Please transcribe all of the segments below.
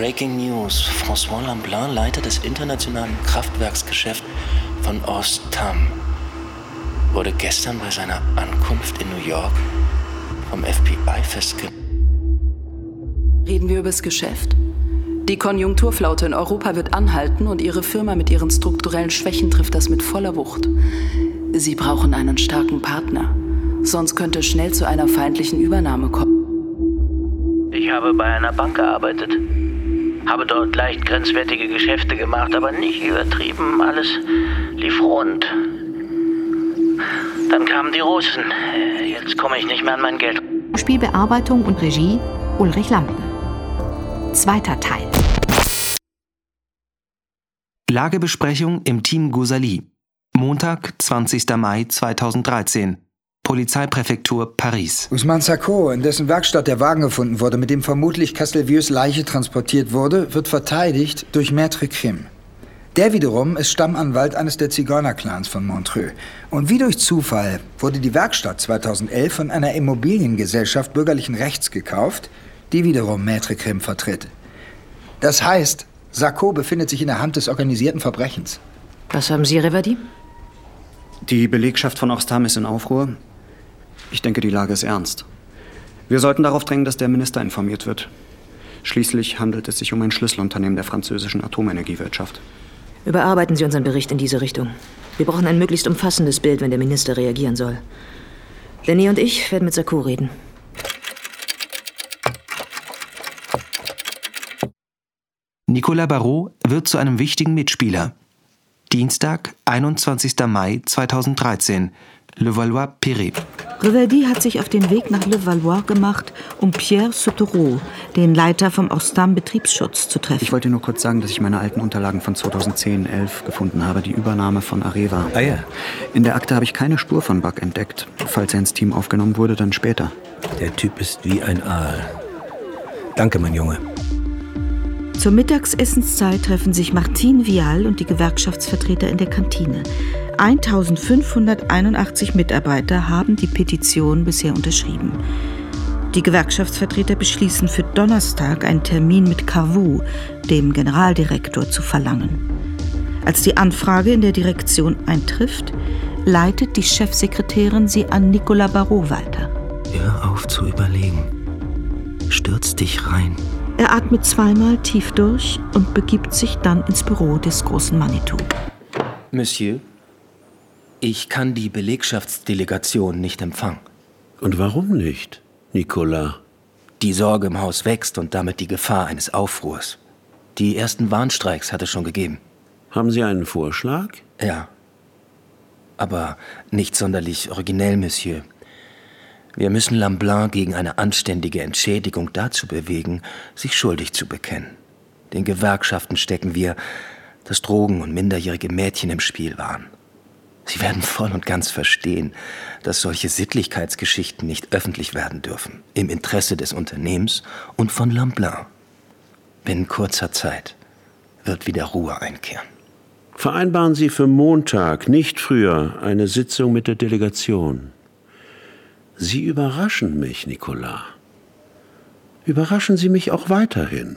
Breaking News. François Lamblin, Leiter des internationalen Kraftwerksgeschäfts von Ostam, wurde gestern bei seiner Ankunft in New York vom FBI festgenommen. Reden wir über das Geschäft? Die Konjunkturflaute in Europa wird anhalten und Ihre Firma mit ihren strukturellen Schwächen trifft das mit voller Wucht. Sie brauchen einen starken Partner. Sonst könnte es schnell zu einer feindlichen Übernahme kommen. Ich habe bei einer Bank gearbeitet. Habe dort leicht grenzwertige Geschäfte gemacht, aber nicht übertrieben. Alles lief rund. Dann kamen die Russen. Jetzt komme ich nicht mehr an mein Geld. Spielbearbeitung und Regie Ulrich Lampen. 2. Teil. Lagebesprechung im Team Gosali. Montag, 20. Mai 2013. Polizeipräfektur Paris. Ousmane Sarko, in dessen Werkstatt der Wagen gefunden wurde, mit dem vermutlich Castelvieus Leiche transportiert wurde, wird verteidigt durch Maître Krim. Der wiederum ist Stammanwalt eines der Zigeunerclans von Montreux. Und wie durch Zufall wurde die Werkstatt 2011 von einer Immobiliengesellschaft bürgerlichen Rechts gekauft, die wiederum Maître Krim vertritt. Das heißt, Sarko befindet sich in der Hand des organisierten Verbrechens. Was haben Sie, Revadi? Die Belegschaft von Ostam ist in Aufruhr. Ich denke, die Lage ist ernst. Wir sollten darauf drängen, dass der Minister informiert wird. Schließlich handelt es sich um ein Schlüsselunternehmen der französischen Atomenergiewirtschaft. Überarbeiten Sie unseren Bericht in diese Richtung. Wir brauchen ein möglichst umfassendes Bild, wenn der Minister reagieren soll. Lenny und ich werden mit Sarko reden. Nicolas Barrot wird zu einem wichtigen Mitspieler. Dienstag, 21. Mai 2013. Levallois-Perret. Revadi hat sich auf den Weg nach Levallois gemacht, um Pierre Sautereau, den Leiter vom Ostam Betriebsschutz, zu treffen. Ich wollte nur kurz sagen, dass ich meine alten Unterlagen von 2010-11 gefunden habe, die Übernahme von Areva. Ah ja. In der Akte habe ich keine Spur von Buck entdeckt. Falls er ins Team aufgenommen wurde, dann später. Der Typ ist wie ein Aal. Danke, mein Junge. Zur Mittagsessenszeit treffen sich Martine Vial und die Gewerkschaftsvertreter in der Kantine. 1581 Mitarbeiter haben die Petition bisher unterschrieben. Die Gewerkschaftsvertreter beschließen für Donnerstag einen Termin mit Cavou, dem Generaldirektor, zu verlangen. Als die Anfrage in der Direktion eintrifft, leitet die Chefsekretärin sie an Nicolas Barrot weiter. Hör auf zu überlegen. Stürz dich rein. Er atmet zweimal tief durch und begibt sich dann ins Büro des großen Manitou. Monsieur, ich kann die Belegschaftsdelegation nicht empfangen. Und warum nicht, Nicolas? Die Sorge im Haus wächst und damit die Gefahr eines Aufruhrs. Die ersten Warnstreiks hat es schon gegeben. Haben Sie einen Vorschlag? Ja, aber nicht sonderlich originell, Monsieur. Wir müssen Lamblin gegen eine anständige Entschädigung dazu bewegen, sich schuldig zu bekennen. Den Gewerkschaften stecken wir, dass Drogen und minderjährige Mädchen im Spiel waren. Sie werden voll und ganz verstehen, dass solche Sittlichkeitsgeschichten nicht öffentlich werden dürfen, im Interesse des Unternehmens und von Lamblin. Binnen kurzer Zeit wird wieder Ruhe einkehren. Vereinbaren Sie für Montag, nicht früher, eine Sitzung mit der Delegation. Sie überraschen mich, Nicolas. Überraschen Sie mich auch weiterhin.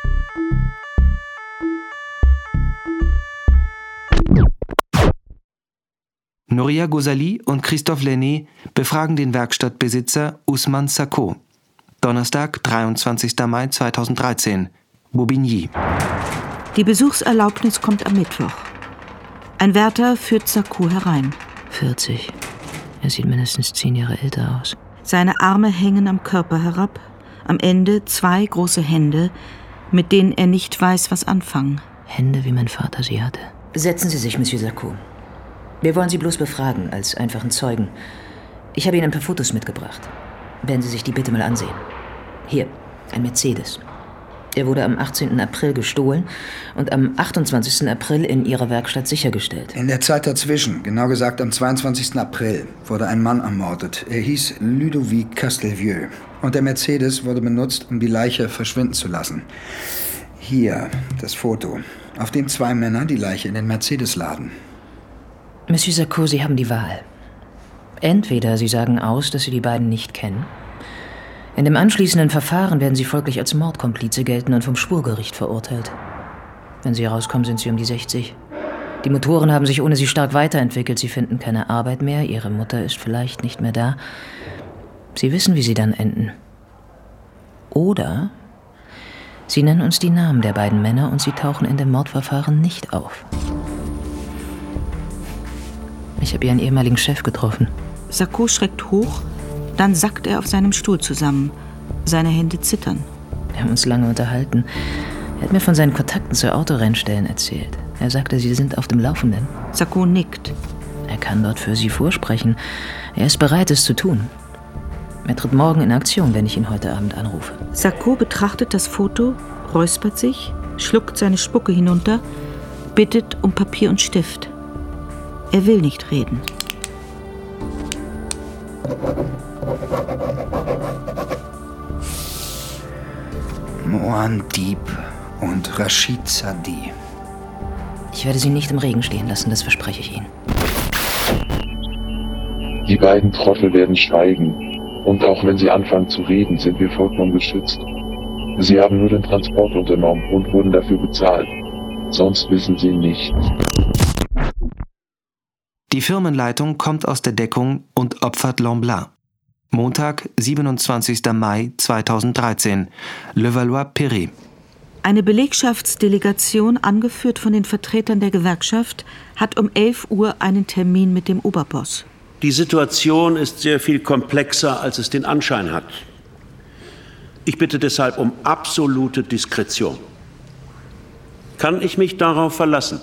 Nouria Gosali und Christophe Lenné befragen den Werkstattbesitzer Ousmane Sarko. Donnerstag, 23. Mai 2013. Bobigny. Die Besuchserlaubnis kommt am Mittwoch. Ein Wärter führt Sarko herein. 40. Er sieht mindestens 10 Jahre älter aus. Seine Arme hängen am Körper herab. Am Ende 2 große Hände, mit denen er nicht weiß, was anfangen. Hände, wie mein Vater sie hatte. Setzen Sie sich, Monsieur Sarko. Wir wollen Sie bloß befragen, als einfachen Zeugen. Ich habe Ihnen ein paar Fotos mitgebracht. Werden Sie sich die bitte mal ansehen. Hier, ein Mercedes. Er wurde am 18. April gestohlen und am 28. April in Ihrer Werkstatt sichergestellt. In der Zeit dazwischen, genau gesagt am 22. April, wurde ein Mann ermordet. Er hieß Ludovic Castelvieux. Und der Mercedes wurde benutzt, um die Leiche verschwinden zu lassen. Hier, das Foto, auf dem 2 Männer die Leiche in den Mercedes laden. Monsieur Sarko, Sie haben die Wahl. Entweder Sie sagen aus, dass Sie die beiden nicht kennen. In dem anschließenden Verfahren werden Sie folglich als Mordkomplize gelten und vom Schwurgericht verurteilt. Wenn Sie rauskommen, sind Sie um die 60. Die Motoren haben sich ohne Sie stark weiterentwickelt. Sie finden keine Arbeit mehr. Ihre Mutter ist vielleicht nicht mehr da. Sie wissen, wie Sie dann enden. Oder Sie nennen uns die Namen der beiden Männer und Sie tauchen in dem Mordverfahren nicht auf. Ich habe Ihren ehemaligen Chef getroffen. Sarko schreckt hoch, dann sackt er auf seinem Stuhl zusammen. Seine Hände zittern. Wir haben uns lange unterhalten. Er hat mir von seinen Kontakten zu Autorennstellen erzählt. Er sagte, Sie sind auf dem Laufenden. Sarko nickt. Er kann dort für Sie vorsprechen. Er ist bereit, es zu tun. Er tritt morgen in Aktion, wenn ich ihn heute Abend anrufe. Sarko betrachtet das Foto, räuspert sich, schluckt seine Spucke hinunter, bittet um Papier und Stift. Er will nicht reden. Mohan Deep und Rashid Sadi. Ich werde Sie nicht im Regen stehen lassen, das verspreche ich Ihnen. Die beiden Trottel werden schweigen. Und auch wenn sie anfangen zu reden, sind wir vollkommen geschützt. Sie haben nur den Transport unternommen und wurden dafür bezahlt. Sonst wissen sie nichts. Die Firmenleitung kommt aus der Deckung und opfert Lamblin. Montag, 27. Mai 2013, Levallois-Perret. Eine Belegschaftsdelegation, angeführt von den Vertretern der Gewerkschaft, hat um 11 Uhr einen Termin mit dem Oberboss. Die Situation ist sehr viel komplexer, als es den Anschein hat. Ich bitte deshalb um absolute Diskretion. Kann ich mich darauf verlassen?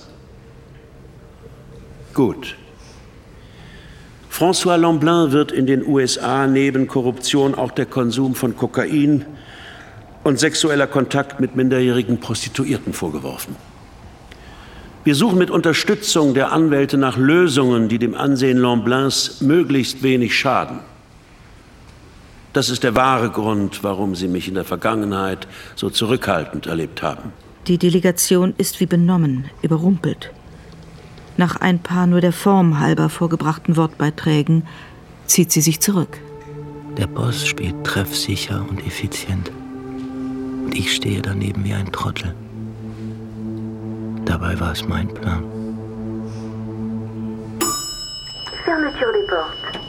Gut. François Lamblin wird in den USA neben Korruption auch der Konsum von Kokain und sexueller Kontakt mit minderjährigen Prostituierten vorgeworfen. Wir suchen mit Unterstützung der Anwälte nach Lösungen, die dem Ansehen Lamblins möglichst wenig schaden. Das ist der wahre Grund, warum Sie mich in der Vergangenheit so zurückhaltend erlebt haben. Die Delegation ist wie benommen, überrumpelt. Nach ein paar nur der Form halber vorgebrachten Wortbeiträgen zieht sie sich zurück. Der Boss spielt treffsicher und effizient. Und ich stehe daneben wie ein Trottel. Dabei war es mein Plan. Fermeture des portes.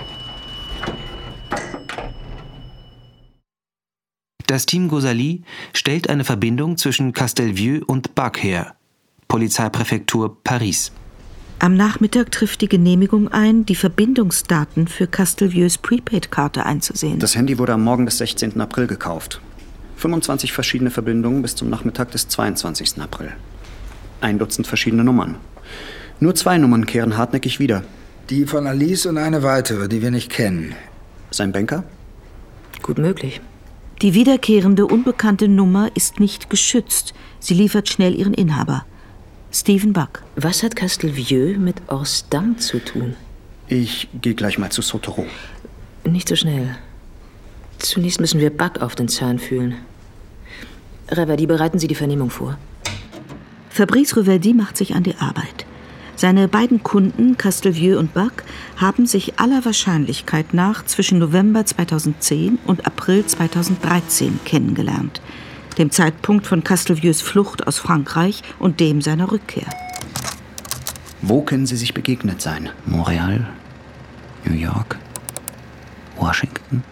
Das Team Gosali stellt eine Verbindung zwischen Castelvieux und Bac her, Polizeipräfektur Paris. Am Nachmittag trifft die Genehmigung ein, die Verbindungsdaten für Castelvieux' Prepaid-Karte einzusehen. Das Handy wurde am Morgen des 16. April gekauft. 25 verschiedene Verbindungen bis zum Nachmittag des 22. April. 1 Dutzend verschiedene Nummern. Nur 2 Nummern kehren hartnäckig wieder. Die von Alice und eine weitere, die wir nicht kennen. Sein Banker? Gut möglich. Die wiederkehrende, unbekannte Nummer ist nicht geschützt. Sie liefert schnell ihren Inhaber. Stephen Buck. Was hat Castelvieux mit Orsdam zu tun? Ich gehe gleich mal zu Sauterot. Nicht so schnell. Zunächst müssen wir Buck auf den Zahn fühlen. Reverdy, bereiten Sie die Vernehmung vor. Fabrice Reverdy macht sich an die Arbeit. Seine beiden Kunden, Castelvieux und Buck, haben sich aller Wahrscheinlichkeit nach zwischen November 2010 und April 2013 kennengelernt. Dem Zeitpunkt von Castelvieux' Flucht aus Frankreich und dem seiner Rückkehr. Wo können sie sich begegnet sein? Montreal, New York, Washington,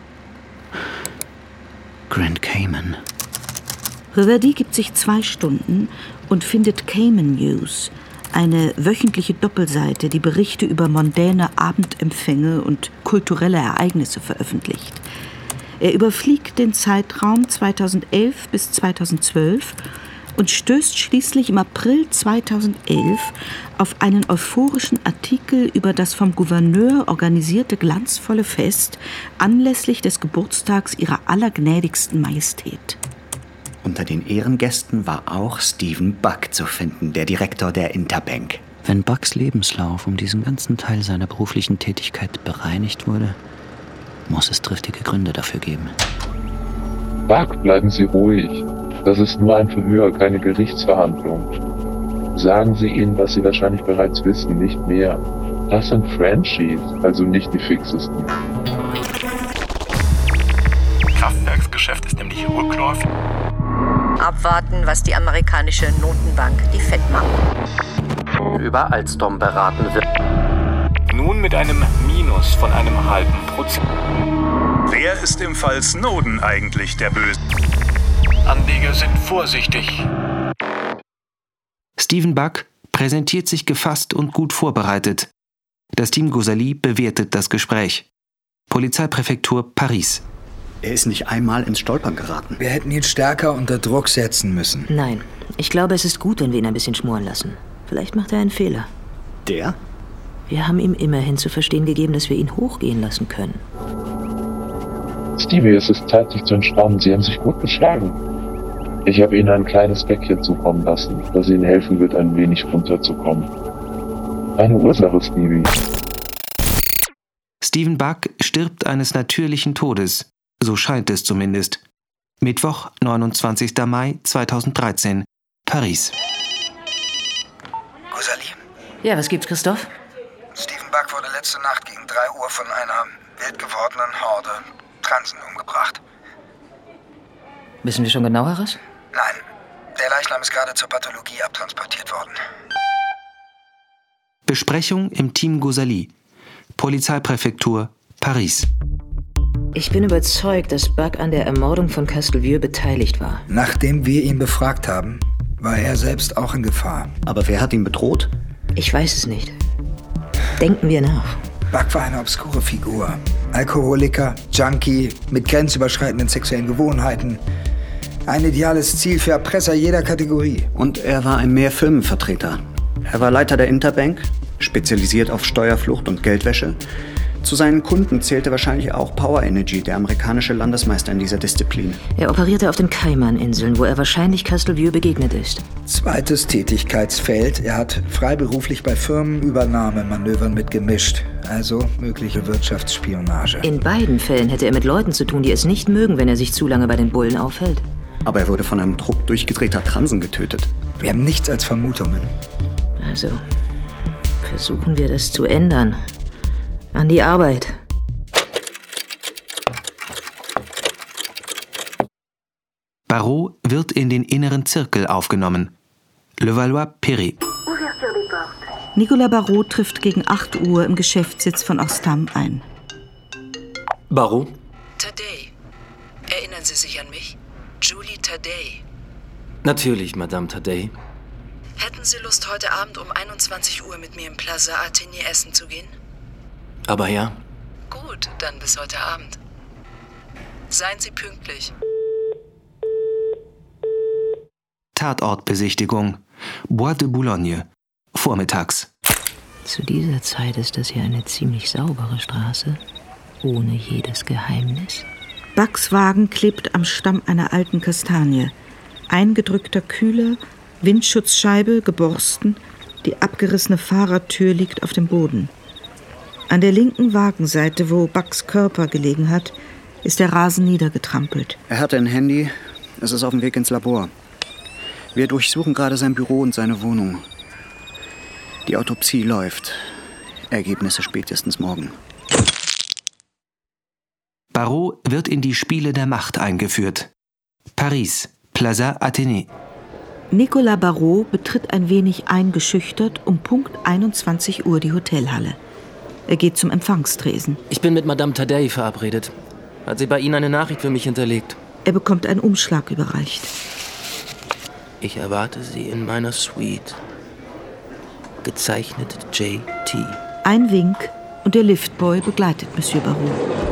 Grand Cayman. Reverdy gibt sich 2 Stunden und findet Cayman News, eine wöchentliche Doppelseite, die Berichte über mondäne Abendempfänge und kulturelle Ereignisse veröffentlicht. Er überfliegt den Zeitraum 2011 bis 2012 und stößt schließlich im April 2011 auf einen euphorischen Artikel über das vom Gouverneur organisierte glanzvolle Fest anlässlich des Geburtstags ihrer allergnädigsten Majestät. Unter den Ehrengästen war auch Stephen Buck zu finden, der Direktor der Interbank. Wenn Bucks Lebenslauf um diesen ganzen Teil seiner beruflichen Tätigkeit bereinigt wurde, muss es triftige Gründe dafür geben. Buck, bleiben Sie ruhig. Das ist nur ein Verhör, keine Gerichtsverhandlung. Sagen Sie ihnen, was Sie wahrscheinlich bereits wissen, nicht mehr. Das sind Frenchies, also nicht die fixesten. Kraftwerksgeschäft ist nämlich rückläufig. Abwarten, was die amerikanische Notenbank, die FED, macht. Über Alstom beraten wird. Nun mit einem Minus von einem %0,5%. Wer ist im Fall Snowden eigentlich der Böse? Anleger sind vorsichtig. Stephen Buck präsentiert sich gefasst und gut vorbereitet. Das Team Ghazali bewertet das Gespräch. Polizeipräfektur Paris. Er ist nicht einmal ins Stolpern geraten. Wir hätten ihn stärker unter Druck setzen müssen. Nein, ich glaube, es ist gut, wenn wir ihn ein bisschen schmoren lassen. Vielleicht macht er einen Fehler. Der? Wir haben ihm immerhin zu verstehen gegeben, dass wir ihn hochgehen lassen können. Stevie, es ist Zeit, sich zu entspannen. Sie haben sich gut geschlagen. Ich habe Ihnen ein kleines Päckchen zukommen lassen, das Ihnen helfen wird, ein wenig runterzukommen. Eine Ursache, Stevie. Stephen Buck stirbt eines natürlichen Todes. So scheint es zumindest. Mittwoch, 29. Mai 2013, Paris. Ghazali? Ja, was gibt's, Christoph? Stephen Buck wurde letzte Nacht gegen 3 Uhr von einer wild gewordenen Horde Transen umgebracht. Wissen wir schon genaueres? Nein, der Leichnam ist gerade zur Pathologie abtransportiert worden. Besprechung im Team Ghazali. Polizeipräfektur Paris. Ich bin überzeugt, dass Buck an der Ermordung von Castelvieux beteiligt war. Nachdem wir ihn befragt haben, war er selbst auch in Gefahr. Aber wer hat ihn bedroht? Ich weiß es nicht. Denken wir nach. Buck war eine obskure Figur. Alkoholiker, Junkie, mit grenzüberschreitenden sexuellen Gewohnheiten. Ein ideales Ziel für Erpresser jeder Kategorie. Und er war ein Mehrfirmenvertreter. Er war Leiter der Interbank, spezialisiert auf Steuerflucht und Geldwäsche. Zu seinen Kunden zählte wahrscheinlich auch Power Energy, der amerikanische Landesmeister in dieser Disziplin. Er operierte auf den Kaiman-Inseln, wo er wahrscheinlich Castelvieux begegnet ist. Zweites Tätigkeitsfeld. Er hat freiberuflich bei Firmenübernahmemanövern mitgemischt. Also mögliche Wirtschaftsspionage. In beiden Fällen hätte er mit Leuten zu tun, die es nicht mögen, wenn er sich zu lange bei den Bullen aufhält. Aber er wurde von einem Trupp durchgedrehter Transen getötet. Wir haben nichts als Vermutungen. Also, versuchen wir das zu ändern. An die Arbeit. Barrault wird in den inneren Zirkel aufgenommen. Levallois-Perret. Nicolas Barrault trifft gegen 8 Uhr im Geschäftssitz von Orstam ein. Barrault? Tadei. Erinnern Sie sich an mich? Julie Tadei. Natürlich, Madame Tadei. Hätten Sie Lust, heute Abend um 21 Uhr mit mir im Plaza Athénée essen zu gehen? Aber ja. Gut, dann bis heute Abend. Seien Sie pünktlich. Tatortbesichtigung. Bois de Boulogne. Vormittags. Zu dieser Zeit ist das hier eine ziemlich saubere Straße, ohne jedes Geheimnis. Bucks Wagen klebt am Stamm einer alten Kastanie. Eingedrückter Kühler, Windschutzscheibe geborsten, die abgerissene Fahrertür liegt auf dem Boden. An der linken Wagenseite, wo Bucks Körper gelegen hat, ist der Rasen niedergetrampelt. Er hatte ein Handy, es ist auf dem Weg ins Labor. Wir durchsuchen gerade sein Büro und seine Wohnung. Die Autopsie läuft. Ergebnisse spätestens morgen. Barrault wird in die Spiele der Macht eingeführt. Paris, Plaza Athénée. Nicolas Barrault betritt ein wenig eingeschüchtert um Punkt 21 Uhr die Hotelhalle. Er geht zum Empfangstresen. Ich bin mit Madame Tadei verabredet. Hat sie bei Ihnen eine Nachricht für mich hinterlegt? Er bekommt einen Umschlag überreicht. Ich erwarte Sie in meiner Suite. Gezeichnet J.T. Ein Wink und der Liftboy begleitet Monsieur Barrault.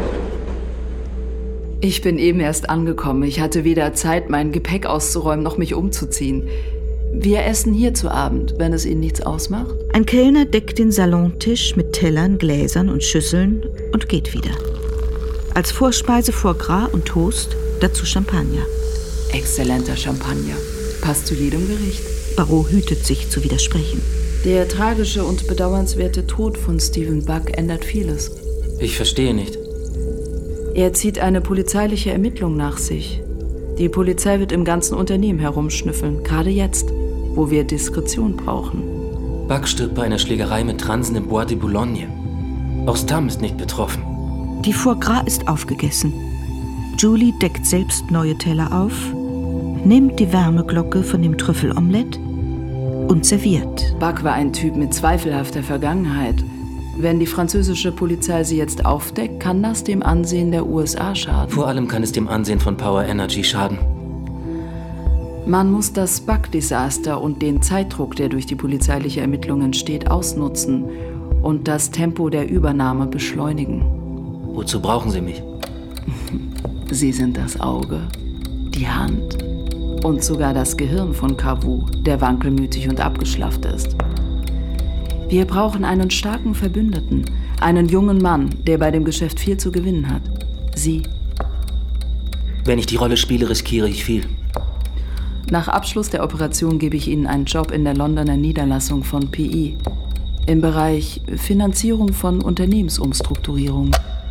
Ich bin eben erst angekommen. Ich hatte weder Zeit, mein Gepäck auszuräumen, noch mich umzuziehen. Wir essen hier zu Abend, wenn es Ihnen nichts ausmacht. Ein Kellner deckt den Salontisch mit Tellern, Gläsern und Schüsseln und geht wieder. Als Vorspeise Foie Gras und Toast, dazu Champagner. Exzellenter Champagner. Passt zu jedem Gericht. Barrault hütet sich zu widersprechen. Der tragische und bedauernswerte Tod von Stephen Buck ändert vieles. Ich verstehe nicht. Er zieht eine polizeiliche Ermittlung nach sich. Die Polizei wird im ganzen Unternehmen herumschnüffeln, gerade jetzt, wo wir Diskretion brauchen. Buck stirbt bei einer Schlägerei mit Transen im Bois de Boulogne. Orstam ist nicht betroffen. Die Foie Gras ist aufgegessen. Julie deckt selbst neue Teller auf, nimmt die Wärmeglocke von dem Trüffelomelett und serviert. Buck war ein Typ mit zweifelhafter Vergangenheit. Wenn die französische Polizei sie jetzt aufdeckt, kann das dem Ansehen der USA schaden. Vor allem kann es dem Ansehen von Power Energy schaden. Man muss das Buck-Desaster und den Zeitdruck, der durch die polizeiliche Ermittlung entsteht, ausnutzen und das Tempo der Übernahme beschleunigen. Wozu brauchen Sie mich? Sie sind das Auge, die Hand und sogar das Gehirn von Cavu, der wankelmütig und abgeschlafft ist. Wir brauchen einen starken Verbündeten, einen jungen Mann, der bei dem Geschäft viel zu gewinnen hat. Sie. Wenn ich die Rolle spiele, riskiere ich viel. Nach Abschluss der Operation gebe ich Ihnen einen Job in der Londoner Niederlassung von PI im Bereich Finanzierung von Unternehmensumstrukturierung.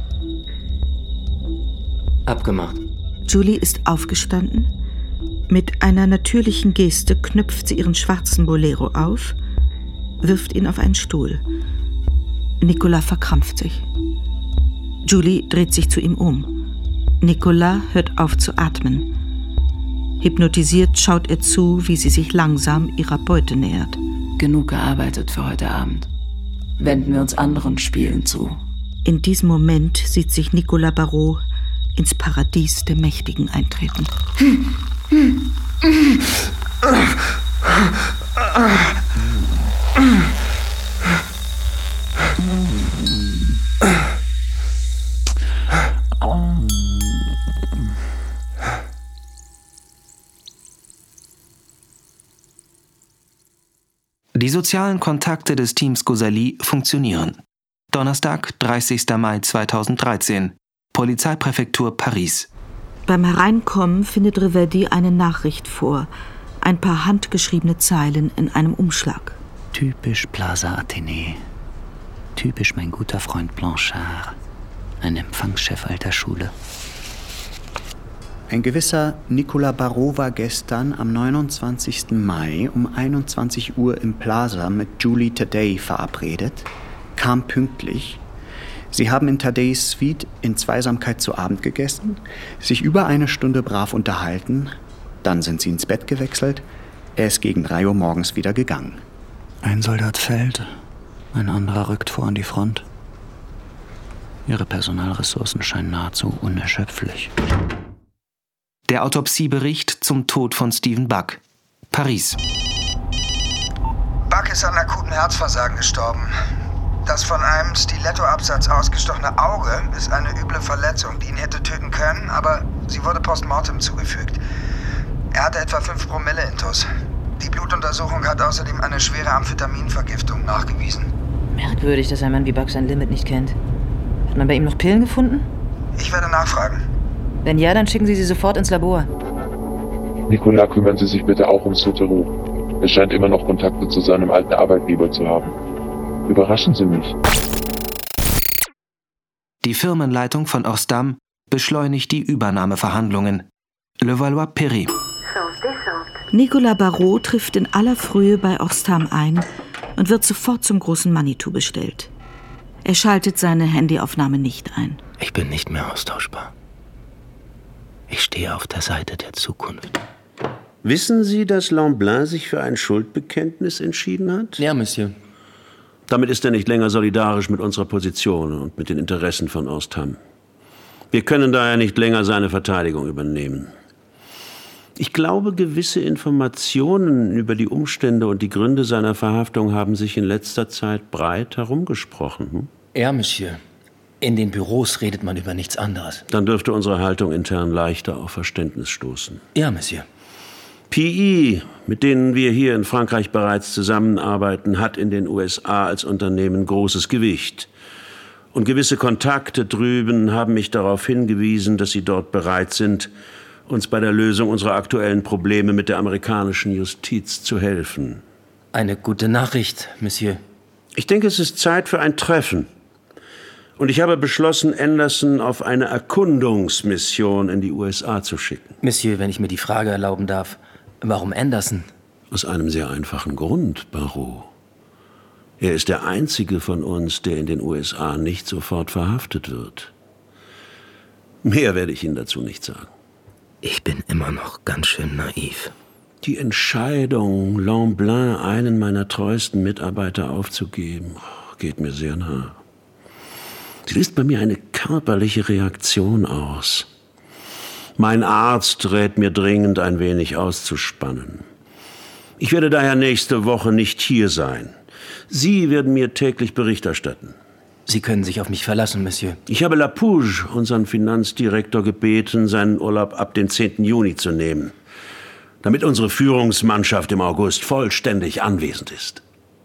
Abgemacht. Julie ist aufgestanden. Mit einer natürlichen Geste knüpft sie ihren schwarzen Bolero auf, wirft ihn auf einen Stuhl. Nicolas verkrampft sich. Julie dreht sich zu ihm um. Nicolas hört auf zu atmen. Hypnotisiert schaut er zu, wie sie sich langsam ihrer Beute nähert. Genug gearbeitet für heute Abend. Wenden wir uns anderen Spielen zu. In diesem Moment sieht sich Nicolas Barrot ins Paradies der Mächtigen eintreten. Die sozialen Kontakte des Teams Gosali funktionieren. Donnerstag, 30. Mai 2013. Polizeipräfektur Paris. Beim Hereinkommen findet Riverdy eine Nachricht vor. Ein paar handgeschriebene Zeilen in einem Umschlag. Typisch Plaza Athénée. Typisch mein guter Freund Blanchard. Ein Empfangschef alter Schule. Ein gewisser Nicolas Barrot war gestern am 29. Mai um 21 Uhr im Plaza mit Julie Tadei verabredet, kam pünktlich. Sie haben in Tadeis Suite in Zweisamkeit zu Abend gegessen, sich über eine Stunde brav unterhalten, dann sind sie ins Bett gewechselt, er ist gegen 3 Uhr morgens wieder gegangen. Ein Soldat fällt, ein anderer rückt vor an die Front. Ihre Personalressourcen scheinen nahezu unerschöpflich. Der Autopsiebericht zum Tod von Stephen Buck. Paris. Buck ist an akutem Herzversagen gestorben. Das von einem Stilettoabsatz ausgestochene Auge ist eine üble Verletzung, die ihn hätte töten können, aber sie wurde postmortem zugefügt. Er hatte etwa 5 Promille Intus. Die Blutuntersuchung hat außerdem eine schwere Amphetaminvergiftung nachgewiesen. Merkwürdig, dass ein Mann wie Buck sein Limit nicht kennt. Hat man bei ihm noch Pillen gefunden? Ich werde nachfragen. Wenn ja, dann schicken Sie sie sofort ins Labor. Nicolas, kümmern Sie sich bitte auch um Sauterreau. Er scheint immer noch Kontakte zu seinem alten Arbeitgeber zu haben. Überraschen Sie mich. Die Firmenleitung von Orstam beschleunigt die Übernahmeverhandlungen. Levallois-Perret. Nicolas Barrot trifft in aller Frühe bei Orstam ein und wird sofort zum großen Manitou bestellt. Er schaltet seine Handyaufnahme nicht ein. Ich bin nicht mehr austauschbar. Ich stehe auf der Seite der Zukunft. Wissen Sie, dass Lemblin sich für ein Schuldbekenntnis entschieden hat? Ja, Monsieur. Damit ist er nicht länger solidarisch mit unserer Position und mit den Interessen von Orstam. Wir können daher nicht länger seine Verteidigung übernehmen. Ich glaube, gewisse Informationen über die Umstände und die Gründe seiner Verhaftung haben sich in letzter Zeit breit herumgesprochen. Ja, Monsieur. In den Büros redet man über nichts anderes. Dann dürfte unsere Haltung intern leichter auf Verständnis stoßen. Ja, Monsieur. PI, mit denen wir hier in Frankreich bereits zusammenarbeiten, hat in den USA als Unternehmen großes Gewicht. Und gewisse Kontakte drüben haben mich darauf hingewiesen, dass sie dort bereit sind, uns bei der Lösung unserer aktuellen Probleme mit der amerikanischen Justiz zu helfen. Eine gute Nachricht, Monsieur. Ich denke, es ist Zeit für ein Treffen. Und ich habe beschlossen, Anderson auf eine Erkundungsmission in die USA zu schicken. Monsieur, wenn ich mir die Frage erlauben darf, warum Anderson? Aus einem sehr einfachen Grund, Barrot. Er ist der einzige von uns, der in den USA nicht sofort verhaftet wird. Mehr werde ich Ihnen dazu nicht sagen. Ich bin immer noch ganz schön naiv. Die Entscheidung, Lemblin, einen meiner treuesten Mitarbeiter, aufzugeben, geht mir sehr nah. Sie löst bei mir eine körperliche Reaktion aus. Mein Arzt rät mir dringend, ein wenig auszuspannen. Ich werde daher nächste Woche nicht hier sein. Sie werden mir täglich Bericht erstatten. Sie können sich auf mich verlassen, Monsieur. Ich habe Lapouge, unseren Finanzdirektor, gebeten, seinen Urlaub ab dem 10. Juni zu nehmen, damit unsere Führungsmannschaft im August vollständig anwesend ist.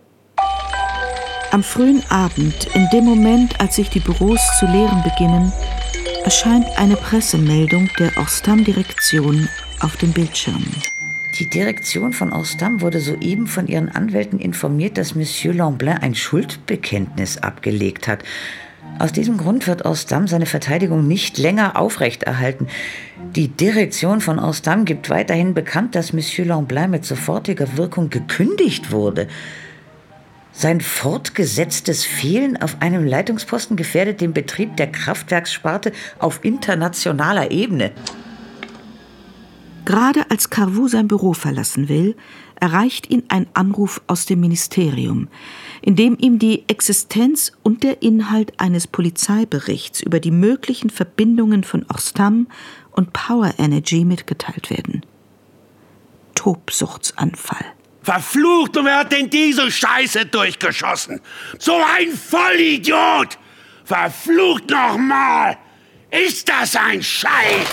Am frühen Abend, in dem Moment, als sich die Büros zu leeren beginnen, erscheint eine Pressemeldung der Orstam-Direktion auf den Bildschirmen. Die Direktion von Orstam wurde soeben von ihren Anwälten informiert, dass Monsieur Lemblin ein Schuldbekenntnis abgelegt hat. Aus diesem Grund wird Orstam seine Verteidigung nicht länger aufrechterhalten. Die Direktion von Orstam gibt weiterhin bekannt, dass Monsieur Lemblin mit sofortiger Wirkung gekündigt wurde. Sein fortgesetztes Fehlen auf einem Leitungsposten gefährdet den Betrieb der Kraftwerkssparte auf internationaler Ebene. Gerade als Carvou sein Büro verlassen will, erreicht ihn ein Anruf aus dem Ministerium, in dem ihm die Existenz und der Inhalt eines Polizeiberichts über die möglichen Verbindungen von Orstam und Power Energy mitgeteilt werden. Tobsuchtsanfall. Verflucht, und wer hat denn diese Scheiße durchgeschossen? So ein Vollidiot! Verflucht nochmal! Ist das ein Scheiß?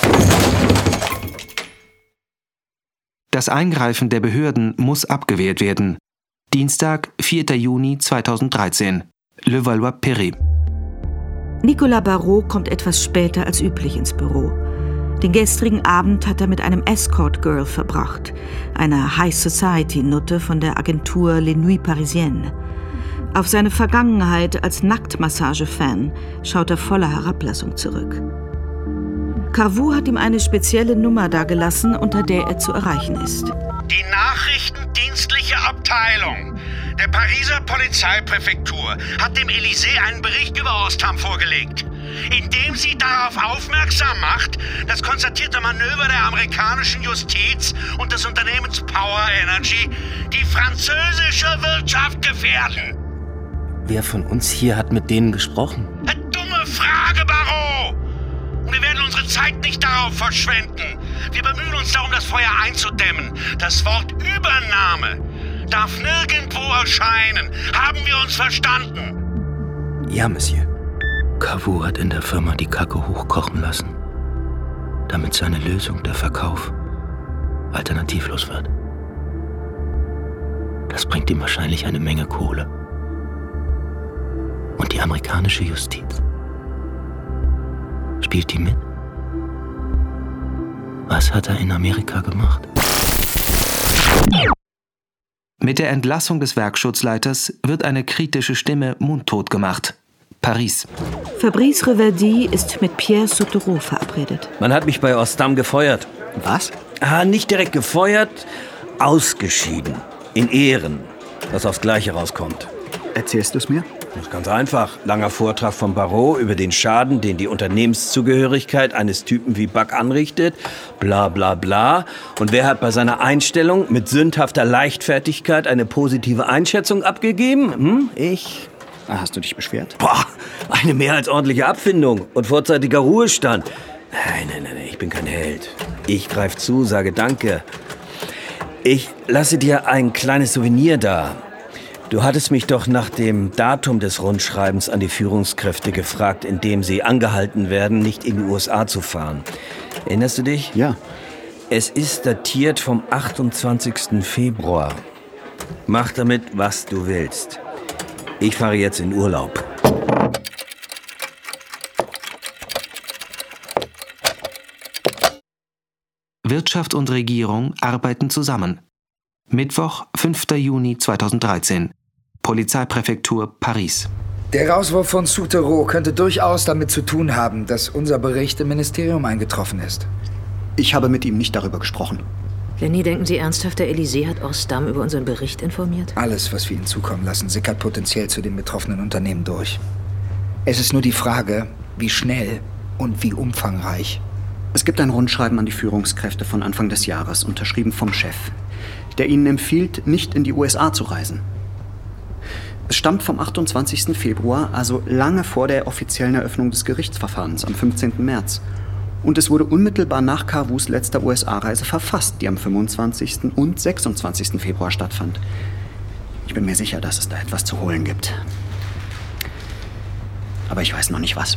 Das Eingreifen der Behörden muss abgewehrt werden. Dienstag, 4. Juni 2013. Levallois-Perret. Nicolas Barrault kommt etwas später als üblich ins Büro. Den gestrigen Abend hat er mit einem Escort-Girl verbracht, einer High-Society-Nutte von der Agentur Les Nuits Parisiennes. Auf seine Vergangenheit als Nacktmassage-Fan schaut er voller Herablassung zurück. Carvou hat ihm eine spezielle Nummer dagelassen, unter der er zu erreichen ist. Die nachrichtendienstliche Abteilung der Pariser Polizeipräfektur hat dem Élysée einen Bericht über Orstam vorgelegt, in dem sie darauf aufmerksam macht, das konstatierte Manöver der amerikanischen Justiz und des Unternehmens Power Energy die französische Wirtschaft gefährden. Wer von uns hier hat mit denen gesprochen? Dumme Frage, Barrault! Wir werden unsere Zeit nicht darauf verschwenden. Wir bemühen uns darum, das Feuer einzudämmen. Das Wort Übernahme darf nirgendwo erscheinen. Haben wir uns verstanden? Ja, Monsieur. Carvou hat in der Firma die Kacke hochkochen lassen, damit seine Lösung, der Verkauf, alternativlos wird. Das bringt ihm wahrscheinlich eine Menge Kohle. Und die amerikanische Justiz? Spielt die mit? Was hat er in Amerika gemacht? Mit der Entlassung des Werkschutzleiters wird eine kritische Stimme mundtot gemacht. Paris. Fabrice Reverdy ist mit Pierre Sautereau verabredet. Man hat mich bei Orstam gefeuert. Was? Nicht direkt gefeuert, ausgeschieden. In Ehren, dass aufs Gleiche rauskommt. Erzählst du es mir? Das ist ganz einfach. Langer Vortrag von Barrault über den Schaden, den die Unternehmenszugehörigkeit eines Typen wie Buck anrichtet. Bla bla bla. Und wer hat bei seiner Einstellung mit sündhafter Leichtfertigkeit eine positive Einschätzung abgegeben? Ich. Hast du dich beschwert? Boah, eine mehr als ordentliche Abfindung und vorzeitiger Ruhestand. Nein, ich bin kein Held. Ich greife zu, sage Danke. Ich lasse dir ein kleines Souvenir da. Du hattest mich doch nach dem Datum des Rundschreibens an die Führungskräfte gefragt, in dem sie angehalten werden, nicht in die USA zu fahren. Erinnerst du dich? Ja. Es ist datiert vom 28. Februar. Mach damit, was du willst. Ich fahre jetzt in Urlaub. Wirtschaft und Regierung arbeiten zusammen. Mittwoch, 5. Juni 2013. Polizeipräfektur Paris. Der Rauswurf von Sautereau könnte durchaus damit zu tun haben, dass unser Bericht im Ministerium eingetroffen ist. Ich habe mit ihm nicht darüber gesprochen. Lenny, denken Sie ernsthaft, der Élysée hat Orstam über unseren Bericht informiert? Alles, was wir Ihnen zukommen lassen, sickert potenziell zu den betroffenen Unternehmen durch. Es ist nur die Frage, wie schnell und wie umfangreich? Es gibt ein Rundschreiben an die Führungskräfte von Anfang des Jahres, unterschrieben vom Chef, der ihnen empfiehlt, nicht in die USA zu reisen. Es stammt vom 28. Februar, also lange vor der offiziellen Eröffnung des Gerichtsverfahrens am 15. März. Und es wurde unmittelbar nach Kavus letzter USA-Reise verfasst, die am 25. und 26. Februar stattfand. Ich bin mir sicher, dass es da etwas zu holen gibt. Aber ich weiß noch nicht was.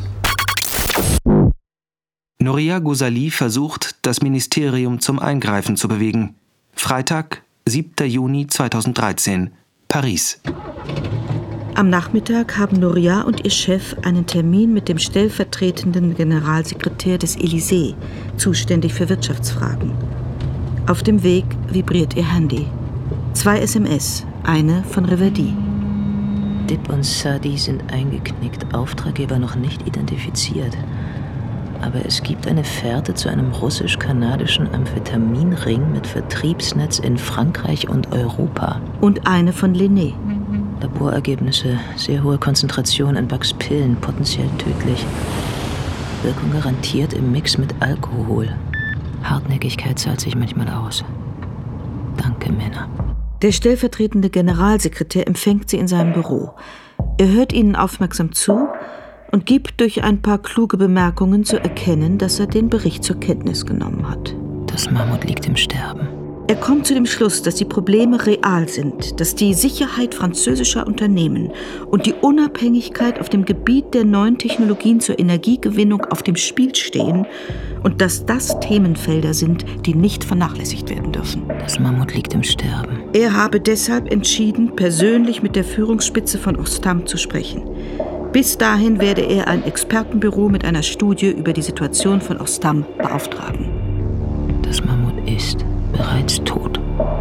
Nouria Ghazali versucht, das Ministerium zum Eingreifen zu bewegen. Freitag, 7. Juni 2013, Paris. Am Nachmittag haben Nouria und ihr Chef einen Termin mit dem stellvertretenden Generalsekretär des Élysée, zuständig für Wirtschaftsfragen. Auf dem Weg vibriert ihr Handy. 2 SMS, eine von Reverdy. Dip und Sadi sind eingeknickt, Auftraggeber noch nicht identifiziert. Aber es gibt eine Fährte zu einem russisch-kanadischen Amphetaminring mit Vertriebsnetz in Frankreich und Europa. Und eine von Lenné. Laborergebnisse, sehr hohe Konzentration an Bugs Pillen, potenziell tödlich. Wirkung garantiert im Mix mit Alkohol. Hartnäckigkeit zahlt sich manchmal aus. Danke, Männer. Der stellvertretende Generalsekretär empfängt sie in seinem Büro. Er hört ihnen aufmerksam zu und gibt durch ein paar kluge Bemerkungen zu erkennen, dass er den Bericht zur Kenntnis genommen hat. Das Mammut liegt im Sterben. Er kommt zu dem Schluss, dass die Probleme real sind, dass die Sicherheit französischer Unternehmen und die Unabhängigkeit auf dem Gebiet der neuen Technologien zur Energiegewinnung auf dem Spiel stehen und dass das Themenfelder sind, die nicht vernachlässigt werden dürfen. Das Mammut liegt im Sterben. Er habe deshalb entschieden, persönlich mit der Führungsspitze von Ostam zu sprechen. Bis dahin werde er ein Expertenbüro mit einer Studie über die Situation von Ostam beauftragen. Das Mammut ist bereits tot.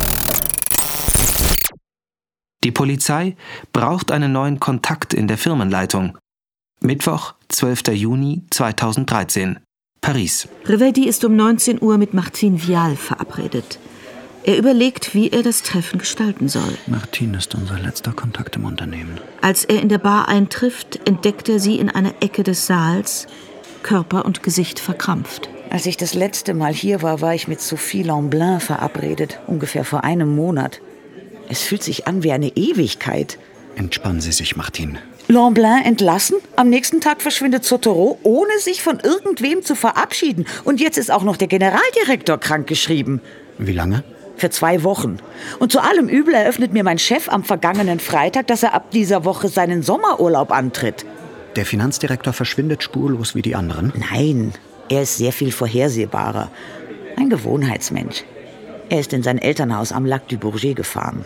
Die Polizei braucht einen neuen Kontakt in der Firmenleitung. Mittwoch, 12. Juni 2013, Paris. Reverdy ist um 19 Uhr mit Martine Vial verabredet. Er überlegt, wie er das Treffen gestalten soll. Martine ist unser letzter Kontakt im Unternehmen. Als er in der Bar eintrifft, entdeckt er sie in einer Ecke des Saals, Körper und Gesicht verkrampft. Als ich das letzte Mal hier war, war ich mit Sophie Lamblin verabredet, ungefähr vor einem Monat. Es fühlt sich an wie eine Ewigkeit. Entspannen Sie sich, Martine. Lamblin entlassen? Am nächsten Tag verschwindet Sotereau, ohne sich von irgendwem zu verabschieden. Und jetzt ist auch noch der Generaldirektor krankgeschrieben. Wie lange? Für 2 Wochen. Und zu allem Übel eröffnet mir mein Chef am vergangenen Freitag, dass er ab dieser Woche seinen Sommerurlaub antritt. Der Finanzdirektor verschwindet spurlos wie die anderen? Nein, er ist sehr viel vorhersehbarer. Ein Gewohnheitsmensch. Er ist in sein Elternhaus am Lac du Bourget gefahren.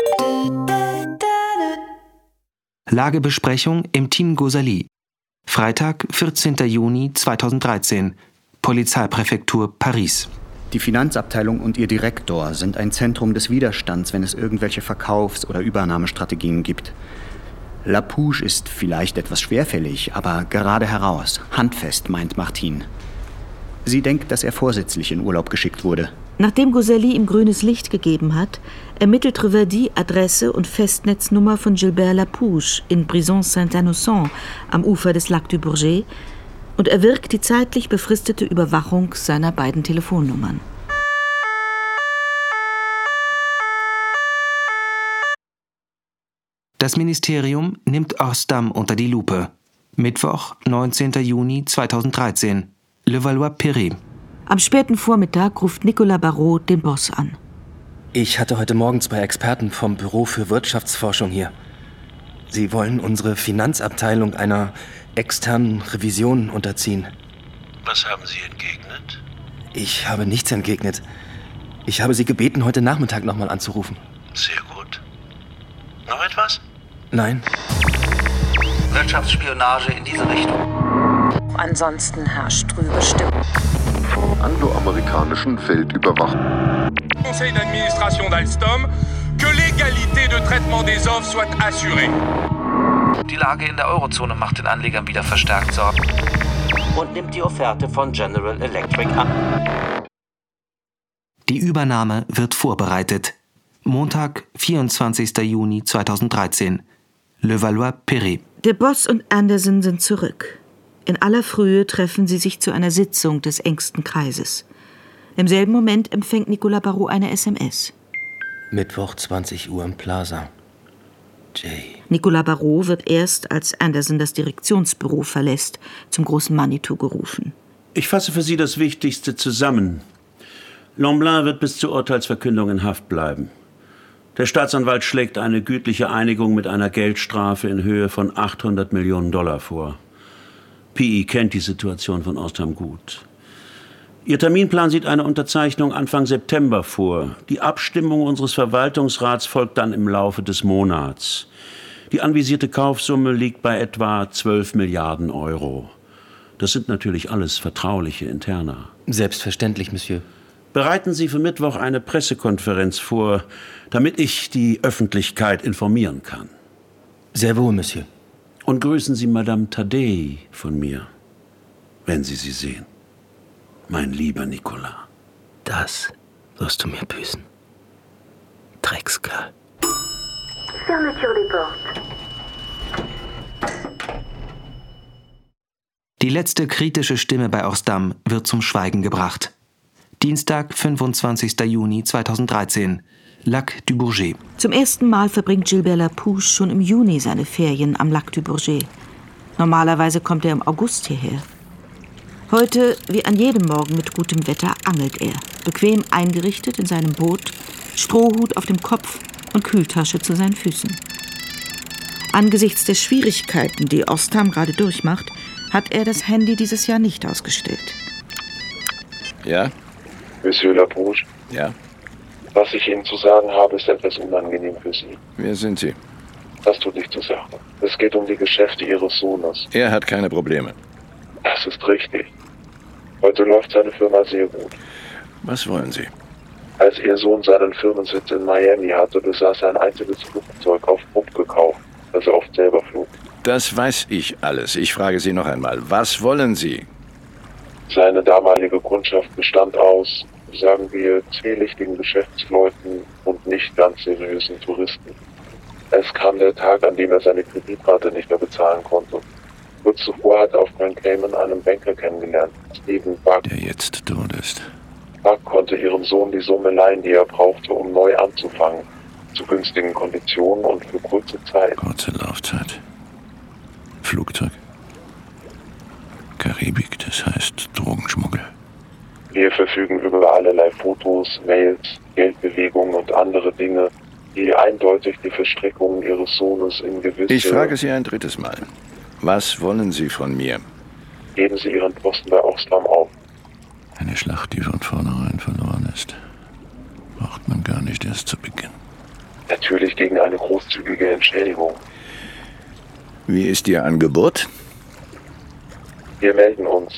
Lagebesprechung im Team Ghazali. Freitag, 14. Juni 2013, Polizeipräfektur Paris. Die Finanzabteilung und ihr Direktor sind ein Zentrum des Widerstands, wenn es irgendwelche Verkaufs- oder Übernahmestrategien gibt. Lapouche ist vielleicht etwas schwerfällig, aber gerade heraus, handfest, meint Martine. Sie denkt, dass er vorsätzlich in Urlaub geschickt wurde. Nachdem Ghazali ihm grünes Licht gegeben hat, ermittelt Reverdy Adresse und Festnetznummer von Gilbert Lapouche in Brison-Saint-Innocent am Ufer des Lac du Bourget und erwirkt die zeitlich befristete Überwachung seiner beiden Telefonnummern. Das Ministerium nimmt Ostam unter die Lupe. Mittwoch, 19. Juni 2013, Levallois-Perret. Am späten Vormittag ruft Nicolas Barrault den Boss an. Ich hatte heute Morgen 2 Experten vom Büro für Wirtschaftsforschung hier. Sie wollen unsere Finanzabteilung einer externen Revision unterziehen. Was haben Sie entgegnet? Ich habe nichts entgegnet. Ich habe Sie gebeten, heute Nachmittag nochmal anzurufen. Sehr gut. Noch etwas? Nein. Wirtschaftsspionage in diese Richtung. Ansonsten herrscht trübe Stimmung. Angloamerikanischen Feldüberwachung. Conseil d'administration d'Alstom, que l'égalité de traitement des offres soit assurée. Die Lage in der Eurozone macht den Anlegern wieder verstärkt Sorgen. Und nimmt die Offerte von General Electric an. Die Übernahme wird vorbereitet. Montag, 24. Juni 2013. Levallois-Perret. Der Boss und Anderson sind zurück. In aller Frühe treffen sie sich zu einer Sitzung des engsten Kreises. Im selben Moment empfängt Nicolas Barrot eine SMS. Mittwoch, 20 Uhr im Plaza. Jay. Nicolas Barrot wird erst, als Anderson das Direktionsbüro verlässt, zum großen Manitou gerufen. Ich fasse für Sie das Wichtigste zusammen. Lemblin wird bis zur Urteilsverkündung in Haft bleiben. Der Staatsanwalt schlägt eine gütliche Einigung mit einer Geldstrafe in Höhe von $800 Millionen vor. PI kennt die Situation von Ostam gut. Ihr Terminplan sieht eine Unterzeichnung Anfang September vor. Die Abstimmung unseres Verwaltungsrats folgt dann im Laufe des Monats. Die anvisierte Kaufsumme liegt bei etwa 12 Milliarden Euro. Das sind natürlich alles vertrauliche Interna. Selbstverständlich, Monsieur. Bereiten Sie für Mittwoch eine Pressekonferenz vor, damit ich die Öffentlichkeit informieren kann. Sehr wohl, Monsieur. Und grüßen Sie Madame Thaddée von mir, wenn Sie sie sehen. Mein lieber Nicolas. Das wirst du mir büßen. Dreckskerl. Fermeture des portes. Die letzte kritische Stimme bei Ostam wird zum Schweigen gebracht. Dienstag, 25. Juni 2013. Lac du Bourget. Zum ersten Mal verbringt Gilbert Lapouche schon im Juni seine Ferien am Lac du Bourget. Normalerweise kommt er im August hierher. Heute, wie an jedem Morgen mit gutem Wetter, angelt er. Bequem eingerichtet in seinem Boot, Strohhut auf dem Kopf und Kühltasche zu seinen Füßen. Angesichts der Schwierigkeiten, die Ostam gerade durchmacht, hat er das Handy dieses Jahr nicht ausgestellt. Ja? Monsieur Lapouche? Ja? Was ich Ihnen zu sagen habe, ist etwas unangenehm für Sie. Wer sind Sie? Das tut nicht zur Sache. Es geht um die Geschäfte Ihres Sohnes. Er hat keine Probleme. Das ist richtig. Heute läuft seine Firma sehr gut. Was wollen Sie? Als Ihr Sohn seinen Firmensitz in Miami hatte, besaß er ein einziges Flugzeug auf Pump gekauft, das er oft selber flog. Das weiß ich alles. Ich frage Sie noch einmal, was wollen Sie? Seine damalige Kundschaft bestand aus, sagen wir, zwielichtigen Geschäftsleuten und nicht ganz seriösen Touristen. Es kam der Tag, an dem er seine Kreditrate nicht mehr bezahlen konnte. Kurz zuvor hat er auf Grand Cayman einen Banker kennengelernt, Stephen Buck. Der jetzt tot ist. Buck konnte ihrem Sohn die Summe leihen, die er brauchte, um neu anzufangen. Zu günstigen Konditionen und für kurze Zeit. Kurze Laufzeit. Flugzeug. Karibik, das heißt Drogenschmuggel. Wir verfügen über allerlei Fotos, Mails, Geldbewegungen und andere Dinge, die eindeutig die Verstrickungen Ihres Sohnes in gewisse... Ich frage Sie ein drittes Mal. Was wollen Sie von mir? Geben Sie Ihren Posten bei Ostam auf. Eine Schlacht, die von vornherein verloren ist, braucht man gar nicht erst zu Beginn. Natürlich gegen eine großzügige Entschädigung. Wie ist Ihr Angebot? Wir melden uns.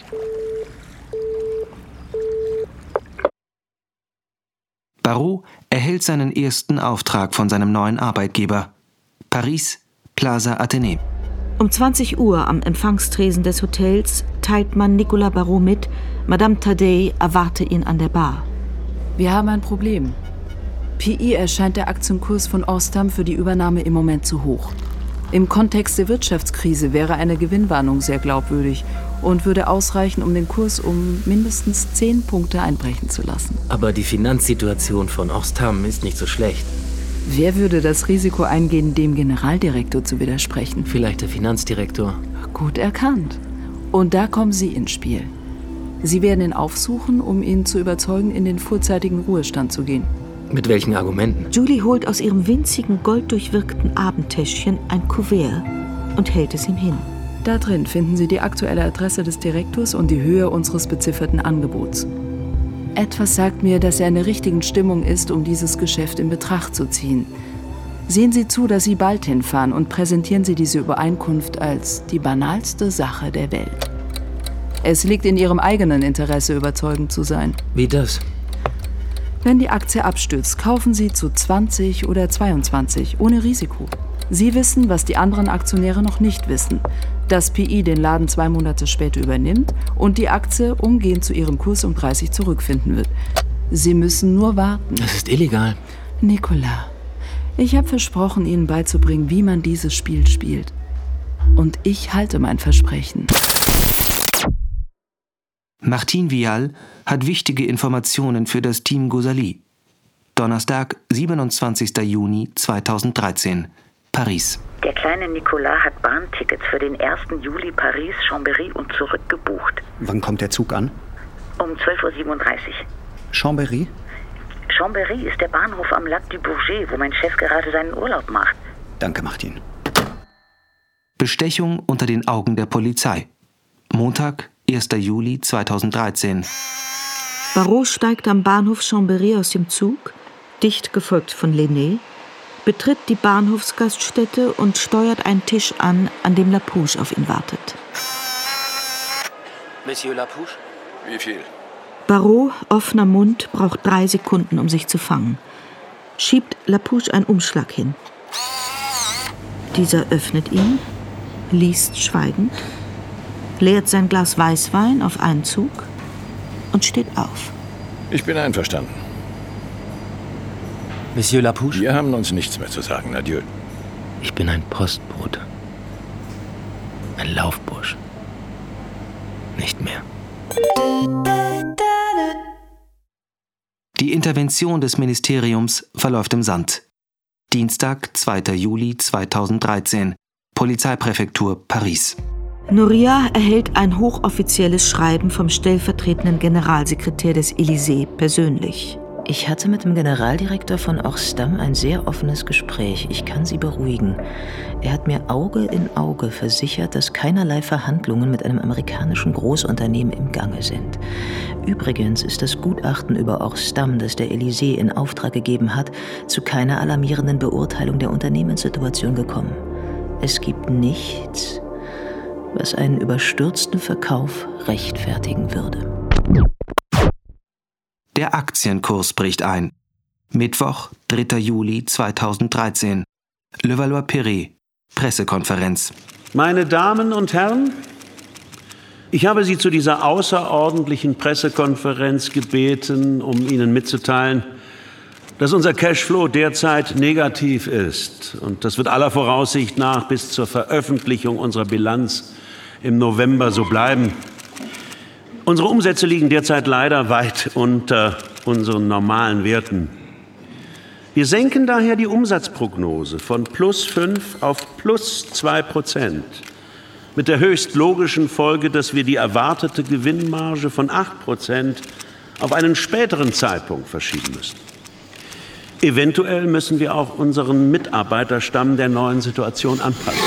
Barrot erhält seinen ersten Auftrag von seinem neuen Arbeitgeber. Paris, Plaza Athénée. Um 20 Uhr am Empfangstresen des Hotels teilt man Nicolas Barrot mit, Madame Thaddée erwarte ihn an der Bar. Wir haben ein Problem. PI erscheint der Aktienkurs von Ostam für die Übernahme im Moment zu hoch. Im Kontext der Wirtschaftskrise wäre eine Gewinnwarnung sehr glaubwürdig und würde ausreichen, um den Kurs um mindestens 10 Punkte einbrechen zu lassen. Aber die Finanzsituation von Ostam ist nicht so schlecht. Wer würde das Risiko eingehen, dem Generaldirektor zu widersprechen? Vielleicht der Finanzdirektor. Gut erkannt. Und da kommen Sie ins Spiel. Sie werden ihn aufsuchen, um ihn zu überzeugen, in den vorzeitigen Ruhestand zu gehen. Mit welchen Argumenten? Julie holt aus ihrem winzigen, golddurchwirkten Abendtäschchen ein Kuvert und hält es ihm hin. Da drin finden Sie die aktuelle Adresse des Direktors und die Höhe unseres bezifferten Angebots. Etwas sagt mir, dass er in der richtigen Stimmung ist, um dieses Geschäft in Betracht zu ziehen. Sehen Sie zu, dass Sie bald hinfahren und präsentieren Sie diese Übereinkunft als die banalste Sache der Welt. Es liegt in Ihrem eigenen Interesse, überzeugend zu sein. Wie das? Wenn die Aktie abstürzt, kaufen Sie zu 20 oder 22, ohne Risiko. Sie wissen, was die anderen Aktionäre noch nicht wissen, dass PI den Laden 2 Monate später übernimmt und die Aktie umgehend zu ihrem Kurs um 30 zurückfinden wird. Sie müssen nur warten. Das ist illegal. Nicolas, ich habe versprochen, Ihnen beizubringen, wie man dieses Spiel spielt. Und ich halte mein Versprechen. Martin Vial hat wichtige Informationen für das Team Ghazali. Donnerstag, 27. Juni 2013, Paris. Der kleine Nicolas hat Bahntickets für den 1. Juli Paris, Chambéry und zurück gebucht. Wann kommt der Zug an? Um 12.37 Uhr. Chambéry? Chambéry ist der Bahnhof am Lac du Bourget, wo mein Chef gerade seinen Urlaub macht. Danke, Martin. Bestechung unter den Augen der Polizei. Montag, 1. Juli 2013. Barrault steigt am Bahnhof Chambéry aus dem Zug, dicht gefolgt von Lenné, betritt die Bahnhofsgaststätte und steuert einen Tisch an dem Lapouche auf ihn wartet. Monsieur Lapouche? Wie viel? Barrault, offener Mund, braucht 3 Sekunden, um sich zu fangen. Schiebt Lapouche einen Umschlag hin. Dieser öffnet ihn, liest schweigend, leert sein Glas Weißwein auf einen Zug und steht auf. Ich bin einverstanden. Monsieur Lapouche? Wir haben uns nichts mehr zu sagen, adieu. Ich bin ein Postbote. Ein Laufbursch. Nicht mehr. Die Intervention des Ministeriums verläuft im Sand. Dienstag, 2. Juli 2013, Polizeipräfektur Paris. Nouria erhält ein hochoffizielles Schreiben vom stellvertretenden Generalsekretär des Élysée persönlich. Ich hatte mit dem Generaldirektor von Orstam ein sehr offenes Gespräch. Ich kann Sie beruhigen. Er hat mir Auge in Auge versichert, dass keinerlei Verhandlungen mit einem amerikanischen Großunternehmen im Gange sind. Übrigens ist das Gutachten über Orstam, das der Élysée in Auftrag gegeben hat, zu keiner alarmierenden Beurteilung der Unternehmenssituation gekommen. Es gibt nichts, was einen überstürzten Verkauf rechtfertigen würde. Der Aktienkurs bricht ein. Mittwoch, 3. Juli 2013. Levallois-Perret, Pressekonferenz. Meine Damen und Herren, ich habe Sie zu dieser außerordentlichen Pressekonferenz gebeten, um Ihnen mitzuteilen, dass unser Cashflow derzeit negativ ist. Und das wird aller Voraussicht nach bis zur Veröffentlichung unserer Bilanz im November so bleiben. Unsere Umsätze liegen derzeit leider weit unter unseren normalen Werten. Wir senken daher die Umsatzprognose von +5 auf +2%. Mit der höchst logischen Folge, dass wir die erwartete Gewinnmarge von 8% auf einen späteren Zeitpunkt verschieben müssen. Eventuell müssen wir auch unseren Mitarbeiterstamm der neuen Situation anpassen.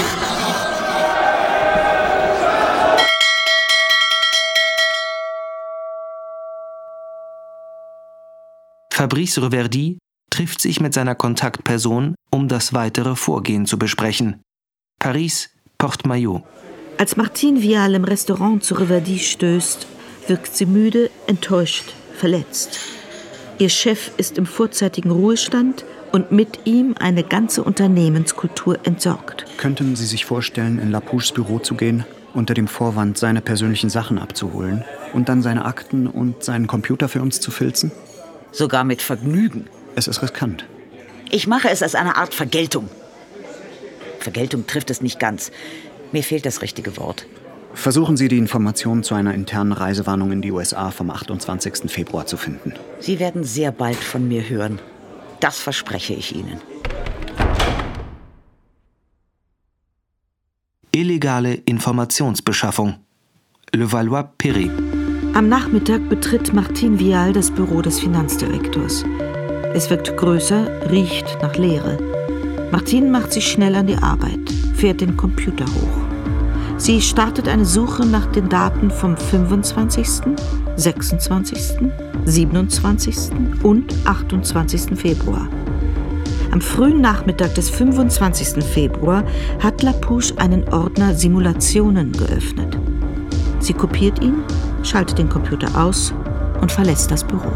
Fabrice Reverdy trifft sich mit seiner Kontaktperson, um das weitere Vorgehen zu besprechen. Paris, Porte-Maillot. Als Martine Vial im Restaurant zu Reverdy stößt, wirkt sie müde, enttäuscht, verletzt. Ihr Chef ist im vorzeitigen Ruhestand und mit ihm eine ganze Unternehmenskultur entsorgt. Könnten Sie sich vorstellen, in Lapouches Büro zu gehen, unter dem Vorwand, seine persönlichen Sachen abzuholen und dann seine Akten und seinen Computer für uns zu filzen? Sogar mit Vergnügen. Es ist riskant. Ich mache es als eine Art Vergeltung. Vergeltung trifft es nicht ganz. Mir fehlt das richtige Wort. Versuchen Sie, die Informationen zu einer internen Reisewarnung in die USA vom 28. Februar zu finden. Sie werden sehr bald von mir hören. Das verspreche ich Ihnen. Illegale Informationsbeschaffung. Levallois-Perret. Am Nachmittag betritt Martine Vial das Büro des Finanzdirektors. Es wirkt größer, riecht nach Leere. Martine macht sich schnell an die Arbeit, fährt den Computer hoch. Sie startet eine Suche nach den Daten vom 25., 26., 27. und 28. Februar. Am frühen Nachmittag des 25. Februar hat Lapouche einen Ordner Simulationen geöffnet. Sie kopiert ihn, schaltet den Computer aus und verlässt das Büro.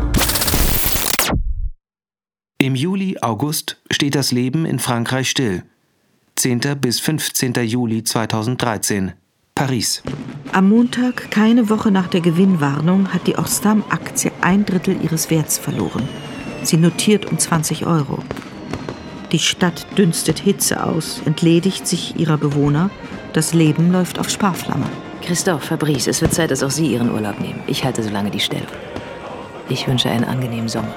Im Juli, August steht das Leben in Frankreich still. 10. bis 15. Juli 2013, Paris. Am Montag, keine Woche nach der Gewinnwarnung, hat die Orstam-Aktie 1/3 ihres Werts verloren. Sie notiert um 20 €. Die Stadt dünstet Hitze aus, entledigt sich ihrer Bewohner. Das Leben läuft auf Sparflamme. Christophe, Fabrice, es wird Zeit, dass auch Sie Ihren Urlaub nehmen. Ich halte so lange die Stellung. Ich wünsche einen angenehmen Sommer.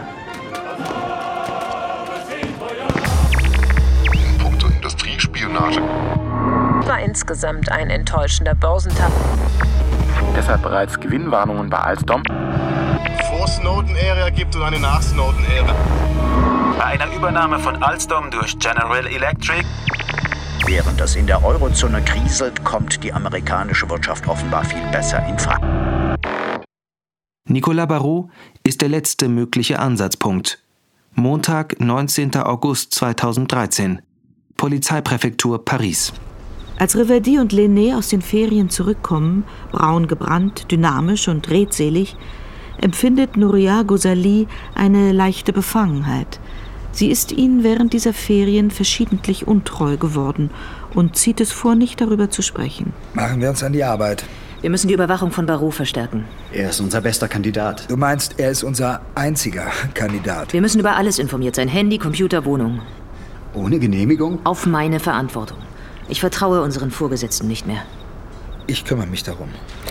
In puncto Industriespionage war insgesamt ein enttäuschender Börsentag. Deshalb bereits Gewinnwarnungen bei Alstom. Vor-Snowden-Ära gibt es eine Nach-Snowden-Ära. Bei einer Übernahme von Alstom durch General Electric. Während es in der Eurozone kriselt, kommt die amerikanische Wirtschaft offenbar viel besser in Fahrt. Nicolas Barrot ist der letzte mögliche Ansatzpunkt. Montag, 19. August 2013. Polizeipräfektur Paris. Als Reverdy und Lenné aus den Ferien zurückkommen, braun gebrannt, dynamisch und redselig, empfindet Nouria Ghazali eine leichte Befangenheit. Sie ist ihnen während dieser Ferien verschiedentlich untreu geworden und zieht es vor, nicht darüber zu sprechen. Machen wir uns an die Arbeit. Wir müssen die Überwachung von Barrot verstärken. Er ist unser bester Kandidat. Du meinst, er ist unser einziger Kandidat? Wir müssen über alles informiert sein. Handy, Computer, Wohnung. Ohne Genehmigung? Auf meine Verantwortung. Ich vertraue unseren Vorgesetzten nicht mehr. Ich kümmere mich darum.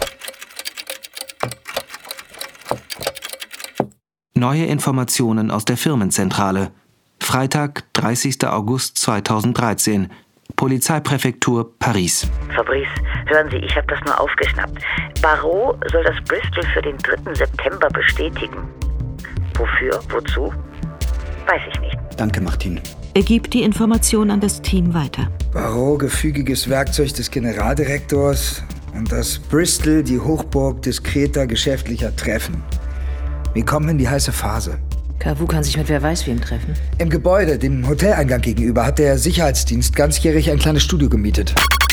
Neue Informationen aus der Firmenzentrale. Freitag, 30. August 2013. Polizeipräfektur Paris. Fabrice, hören Sie, ich habe das nur aufgeschnappt. Barrot soll das Bristol für den 3. September bestätigen. Wofür? Wozu? Weiß ich nicht. Danke, Martin. Er gibt die Information an das Team weiter. Barrot, gefügiges Werkzeug des Generaldirektors, und das Bristol, die Hochburg diskreter geschäftlicher Treffen. Wir kommen in die heiße Phase. Cavu kann sich mit wer weiß wem treffen. Im Gebäude, dem Hoteleingang gegenüber, hat der Sicherheitsdienst ganzjährig ein kleines Studio gemietet.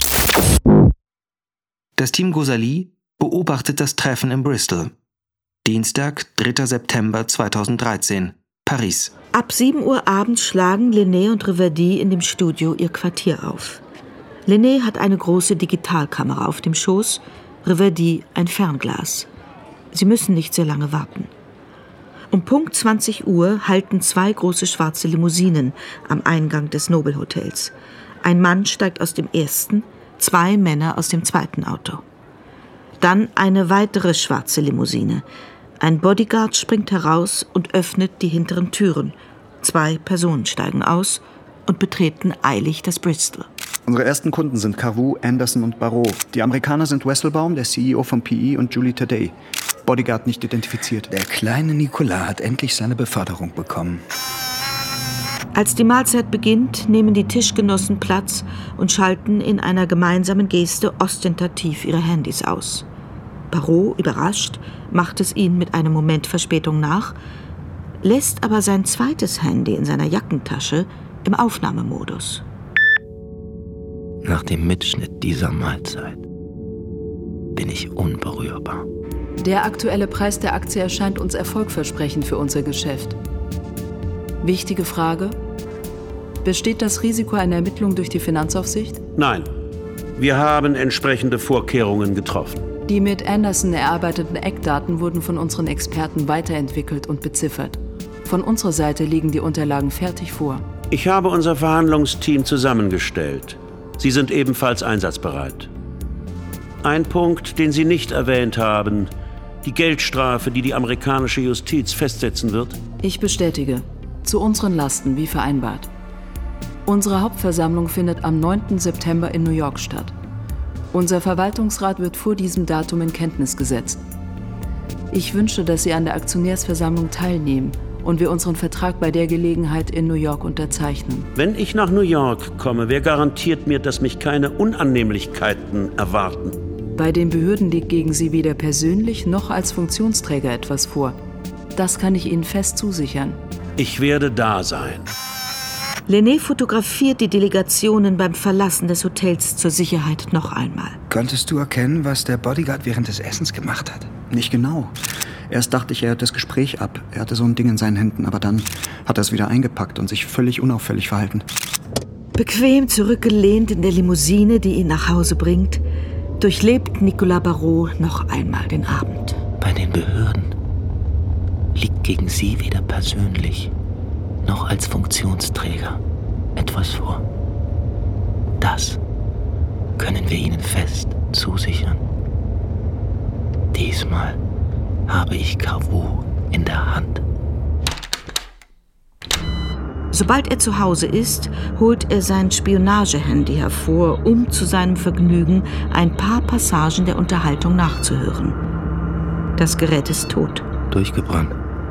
Das Team Ghazali beobachtet das Treffen in Bristol. Dienstag, 3. September 2013, Paris. Ab 7 Uhr abends schlagen Lenné und Reverdy in dem Studio ihr Quartier auf. Lenné hat eine große Digitalkamera auf dem Schoß, Reverdy ein Fernglas. Sie müssen nicht sehr lange warten. Um Punkt 20 Uhr halten 2 große schwarze Limousinen am Eingang des Noble Hotels. Ein Mann steigt aus dem ersten, 2 Männer aus dem zweiten Auto. Dann eine weitere schwarze Limousine. Ein Bodyguard springt heraus und öffnet die hinteren Türen. 2 Personen steigen aus und betreten eilig das Bristol. Unsere ersten Kunden sind Cavu, Anderson und Barrot. Die Amerikaner sind Wesselbaum, der CEO von PE, und Julie Taddei. Bodyguard nicht identifiziert. Der kleine Nicolas hat endlich seine Beförderung bekommen. Als die Mahlzeit beginnt, nehmen die Tischgenossen Platz und schalten in einer gemeinsamen Geste ostentativ ihre Handys aus. Barrot, überrascht, macht es ihnen mit einem Moment Verspätung nach, lässt aber sein zweites Handy in seiner Jackentasche im Aufnahmemodus. Nach dem Mitschnitt dieser Mahlzeit bin ich unberührbar. Der aktuelle Preis der Aktie erscheint uns erfolgversprechend für unser Geschäft. Wichtige Frage: Besteht das Risiko einer Ermittlung durch die Finanzaufsicht? Nein. Wir haben entsprechende Vorkehrungen getroffen. Die mit Anderson erarbeiteten Eckdaten wurden von unseren Experten weiterentwickelt und beziffert. Von unserer Seite liegen die Unterlagen fertig vor. Ich habe unser Verhandlungsteam zusammengestellt. Sie sind ebenfalls einsatzbereit. Ein Punkt, den Sie nicht erwähnt haben: die Geldstrafe, die die amerikanische Justiz festsetzen wird. Ich bestätige. Zu unseren Lasten, wie vereinbart. Unsere Hauptversammlung findet am 9. September in New York statt. Unser Verwaltungsrat wird vor diesem Datum in Kenntnis gesetzt. Ich wünsche, dass Sie an der Aktionärsversammlung teilnehmen und wir unseren Vertrag bei der Gelegenheit in New York unterzeichnen. Wenn ich nach New York komme, wer garantiert mir, dass mich keine Unannehmlichkeiten erwarten? Bei den Behörden liegt gegen Sie weder persönlich noch als Funktionsträger etwas vor. Das kann ich Ihnen fest zusichern. Ich werde da sein. Lenné fotografiert die Delegationen beim Verlassen des Hotels zur Sicherheit noch einmal. Konntest du erkennen, was der Bodyguard während des Essens gemacht hat? Nicht genau. Erst dachte ich, er hört das Gespräch ab. Er hatte so ein Ding in seinen Händen, aber dann hat er es wieder eingepackt und sich völlig unauffällig verhalten. Bequem zurückgelehnt in der Limousine, die ihn nach Hause bringt, durchlebt Nicolas Barrot noch einmal den Abend. Bei den Behörden liegt gegen Sie weder persönlich noch als Funktionsträger etwas vor. Das können wir Ihnen fest zusichern. Diesmal habe ich Caveau in der Hand. Sobald er zu Hause ist, holt er sein Spionagehandy hervor, um zu seinem Vergnügen ein paar Passagen der Unterhaltung nachzuhören. Das Gerät ist tot. Durchgebrannt.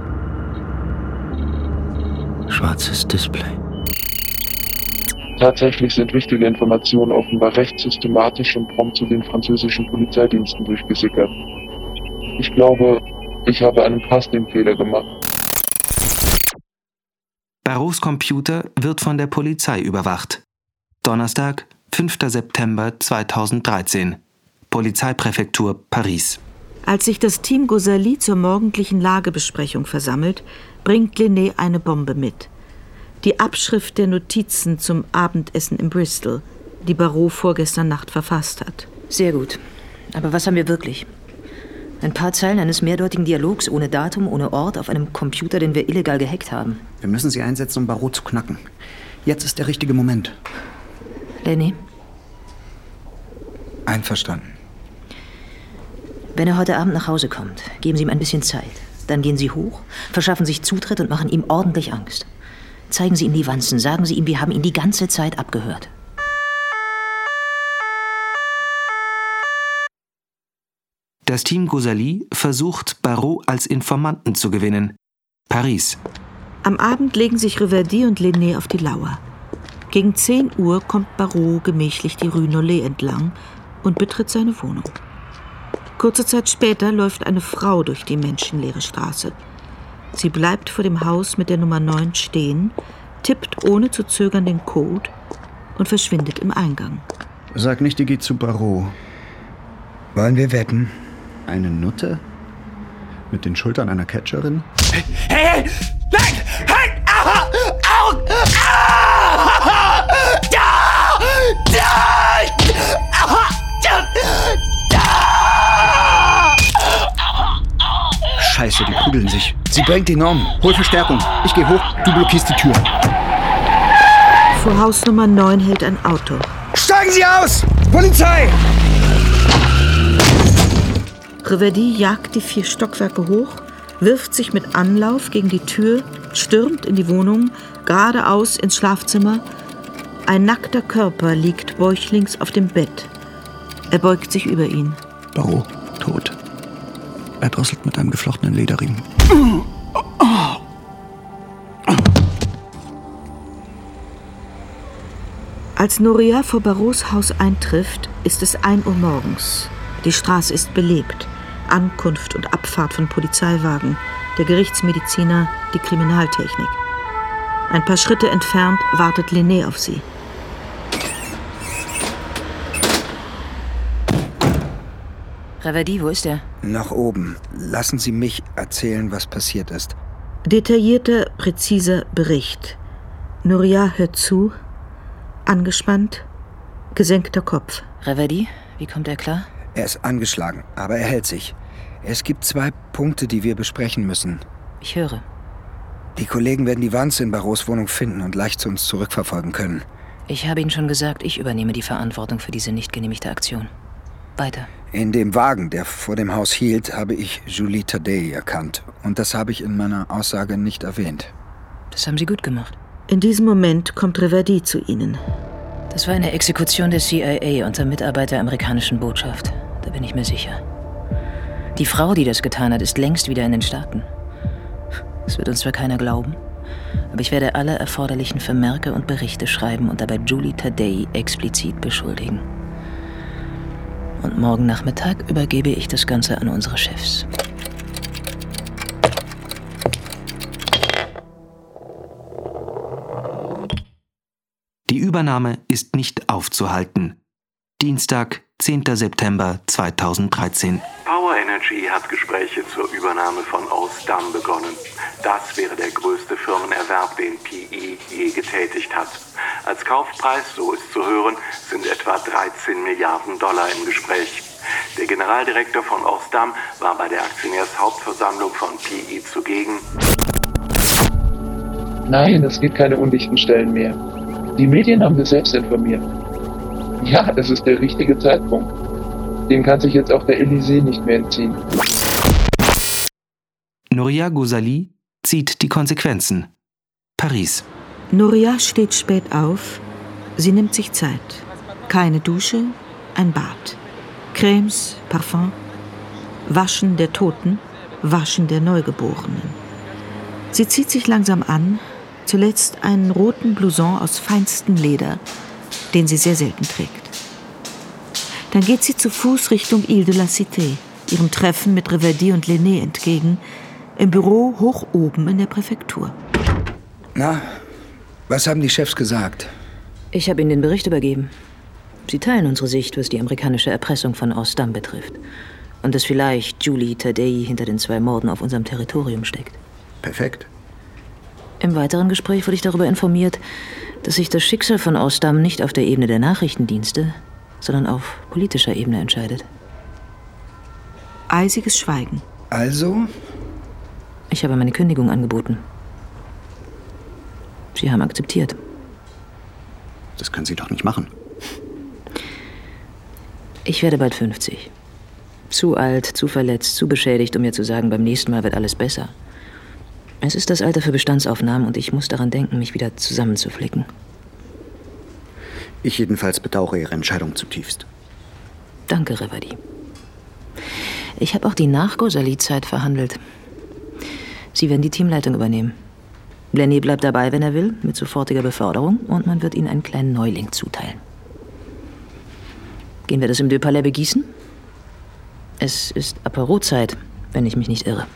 Schwarzes Display. Tatsächlich sind wichtige Informationen offenbar recht systematisch und prompt zu den französischen Polizeidiensten durchgesickert. Ich glaube, ich habe einen Casting-Fehler gemacht. Barrots Computer wird von der Polizei überwacht. Donnerstag, 5. September 2013. Polizeipräfektur Paris. Als sich das Team Gosali zur morgendlichen Lagebesprechung versammelt, bringt Lenné eine Bombe mit. Die Abschrift der Notizen zum Abendessen in Bristol, die Barrot vorgestern Nacht verfasst hat. Sehr gut. Aber was haben wir wirklich? Ein paar Zeilen eines mehrdeutigen Dialogs ohne Datum, ohne Ort, auf einem Computer, den wir illegal gehackt haben. Wir müssen sie einsetzen, um Barrot zu knacken. Jetzt ist der richtige Moment. Lenny? Einverstanden. Wenn er heute Abend nach Hause kommt, geben Sie ihm ein bisschen Zeit. Dann gehen Sie hoch, verschaffen sich Zutritt und machen ihm ordentlich Angst. Zeigen Sie ihm die Wanzen, sagen Sie ihm, wir haben ihn die ganze Zeit abgehört. Das Team Gosali versucht, Barrot als Informanten zu gewinnen. Paris. Am Abend legen sich Reverdy und Lenné auf die Lauer. Gegen 10 Uhr kommt Barrot gemächlich die Rue Nollet entlang und betritt seine Wohnung. Kurze Zeit später läuft eine Frau durch die menschenleere Straße. Sie bleibt vor dem Haus mit der Nummer 9 stehen, tippt ohne zu zögern den Code und verschwindet im Eingang. Sag nicht, die geht zu Barrot. Wollen wir wetten? Eine Nutte? Mit den Schultern einer Catcherin? Hey! Nein! Halt! Au! Scheiße, die prügeln sich. Sie bringt ihn um. Hol Verstärkung. Ich gehe hoch, du blockierst die Tür. Vor Haus Nummer 9 hält ein Auto. Steigen Sie aus! Polizei! Reverdy jagt die 4 Stockwerke hoch, wirft sich mit Anlauf gegen die Tür, stürmt in die Wohnung, geradeaus ins Schlafzimmer. Ein nackter Körper liegt bäuchlings auf dem Bett. Er beugt sich über ihn. Barrot, tot. Erdrosselt mit einem geflochtenen Lederriemen. Als Noria vor Barrots Haus eintrifft, ist es 1 Uhr morgens. Die Straße ist belebt. Ankunft und Abfahrt von Polizeiwagen, der Gerichtsmediziner, die Kriminaltechnik. Ein paar Schritte entfernt wartet Lenné auf sie. Reverdy, wo ist er? Nach oben. Lassen Sie mich erzählen, was passiert ist. Detaillierter, präziser Bericht. Noria hört zu, angespannt, gesenkter Kopf. Reverdy, wie kommt er klar? Er ist angeschlagen, aber er hält sich. Es gibt 2 Punkte, die wir besprechen müssen. Ich höre. Die Kollegen werden die Wanze in Barrots Wohnung finden und leicht zu uns zurückverfolgen können. Ich habe Ihnen schon gesagt, ich übernehme die Verantwortung für diese nicht genehmigte Aktion. Weiter. In dem Wagen, der vor dem Haus hielt, habe ich Julie Thaddée erkannt. Und das habe ich in meiner Aussage nicht erwähnt. Das haben Sie gut gemacht. In diesem Moment kommt Reverdy zu Ihnen. Das war eine Exekution der CIA unter Mitarbeiter der amerikanischen Botschaft. Da bin ich mir sicher. Die Frau, die das getan hat, ist längst wieder in den Staaten. Das wird uns zwar keiner glauben, aber ich werde alle erforderlichen Vermerke und Berichte schreiben und dabei Julie Thaddée explizit beschuldigen. Und morgen Nachmittag übergebe ich das Ganze an unsere Chefs. Die Übernahme ist nicht aufzuhalten. Dienstag, 10. September 2013. Power Energy hat Gespräche zur Übernahme von Osdam begonnen. Das wäre der größte Firmenerwerb, den PE je getätigt hat. Als Kaufpreis, so ist zu hören, sind etwa 13 Milliarden Dollar im Gespräch. Der Generaldirektor von Osdam war bei der Aktionärshauptversammlung von PE zugegen. Nein, es gibt keine undichten Stellen mehr. Die Medien haben wir selbst informiert. Ja, es ist der richtige Zeitpunkt. Dem kann sich jetzt auch der Élysée nicht mehr entziehen. Nouria Ghazali zieht die Konsequenzen. Paris. Nouria steht spät auf. Sie nimmt sich Zeit. Keine Dusche, ein Bad. Cremes, Parfum. Waschen der Toten, Waschen der Neugeborenen. Sie zieht sich langsam an, zuletzt einen roten Blouson aus feinstem Leder, den sie sehr selten trägt. Dann geht sie zu Fuß Richtung Ile de la Cité, ihrem Treffen mit Reverdy und Lenné entgegen, im Büro hoch oben in der Präfektur. Na, was haben die Chefs gesagt? Ich habe Ihnen den Bericht übergeben. Sie teilen unsere Sicht, was die amerikanische Erpressung von Ostam betrifft. Und dass vielleicht Julie Tadei hinter den 2 Morden auf unserem Territorium steckt. Perfekt. Im weiteren Gespräch wurde ich darüber informiert, dass sich das Schicksal von Ostam nicht auf der Ebene der Nachrichtendienste, sondern auf politischer Ebene entscheidet. Eisiges Schweigen. Also? Ich habe meine Kündigung angeboten. Sie haben akzeptiert. Das können Sie doch nicht machen. Ich werde bald 50. Zu alt, zu verletzt, zu beschädigt, um mir zu sagen, beim nächsten Mal wird alles besser. Es ist das Alter für Bestandsaufnahmen und ich muss daran denken, mich wieder zusammenzuflicken. Ich jedenfalls bedauere Ihre Entscheidung zutiefst. Danke, Reverdy. Ich habe auch die Nach-Ghazali-Zeit verhandelt. Sie werden die Teamleitung übernehmen. Lenné bleibt dabei, wenn er will, mit sofortiger Beförderung, und man wird Ihnen einen kleinen Neuling zuteilen. Gehen wir das im Deux Palais begießen? Es ist Apéro-Zeit, wenn ich mich nicht irre.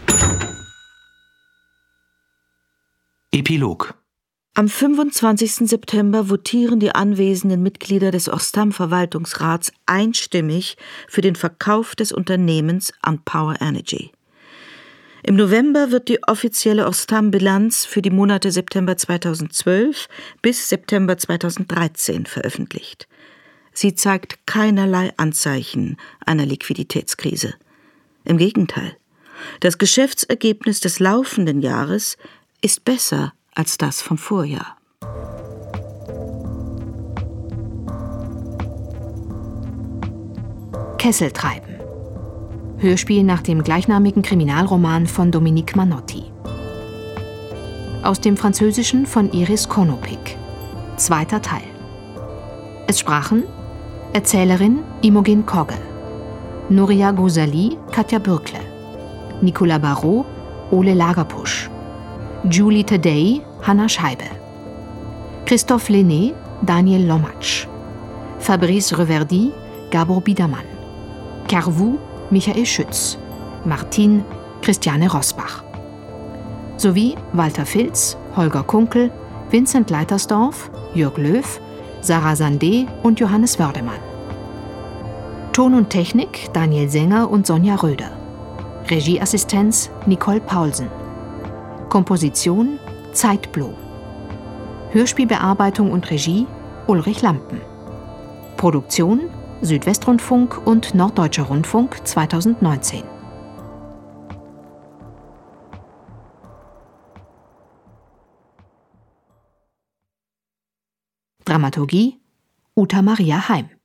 Epilog. Am 25. September votieren die anwesenden Mitglieder des Ostam-Verwaltungsrats einstimmig für den Verkauf des Unternehmens an Power Energy. Im November wird die offizielle Ostam-Bilanz für die Monate September 2012 bis September 2013 veröffentlicht. Sie zeigt keinerlei Anzeichen einer Liquiditätskrise. Im Gegenteil, das Geschäftsergebnis des laufenden Jahres ist besser als das vom Vorjahr. Kesseltreiben. Hörspiel nach dem gleichnamigen Kriminalroman von Dominique Manotti. Aus dem Französischen von Iris Konopik. 2. Teil. Es sprachen Erzählerin Imogen Kogge, Nouria Ghazali, Katja Bürkle, Nicolas Barrault, Ole Lagerpusch, Julie Tadei, Hanna Scheibe, Christophe Lenné, Daniel Lomatsch, Fabrice Reverdy, Gabor Biedermann, Carvou, Michael Schütz, Martin, Christiane Rosbach, sowie Walter Filz, Holger Kunkel, Vincent Leitersdorf, Jörg Löw, Sarah Sandé und Johannes Wördemann. Ton und Technik Daniel Sänger und Sonja Röder. Regieassistenz Nicole Paulsen. Komposition Zeitblom. Hörspielbearbeitung und Regie Ulrich Lampen. Produktion Südwestrundfunk und Norddeutscher Rundfunk 2019. Dramaturgie Uta Maria Heim.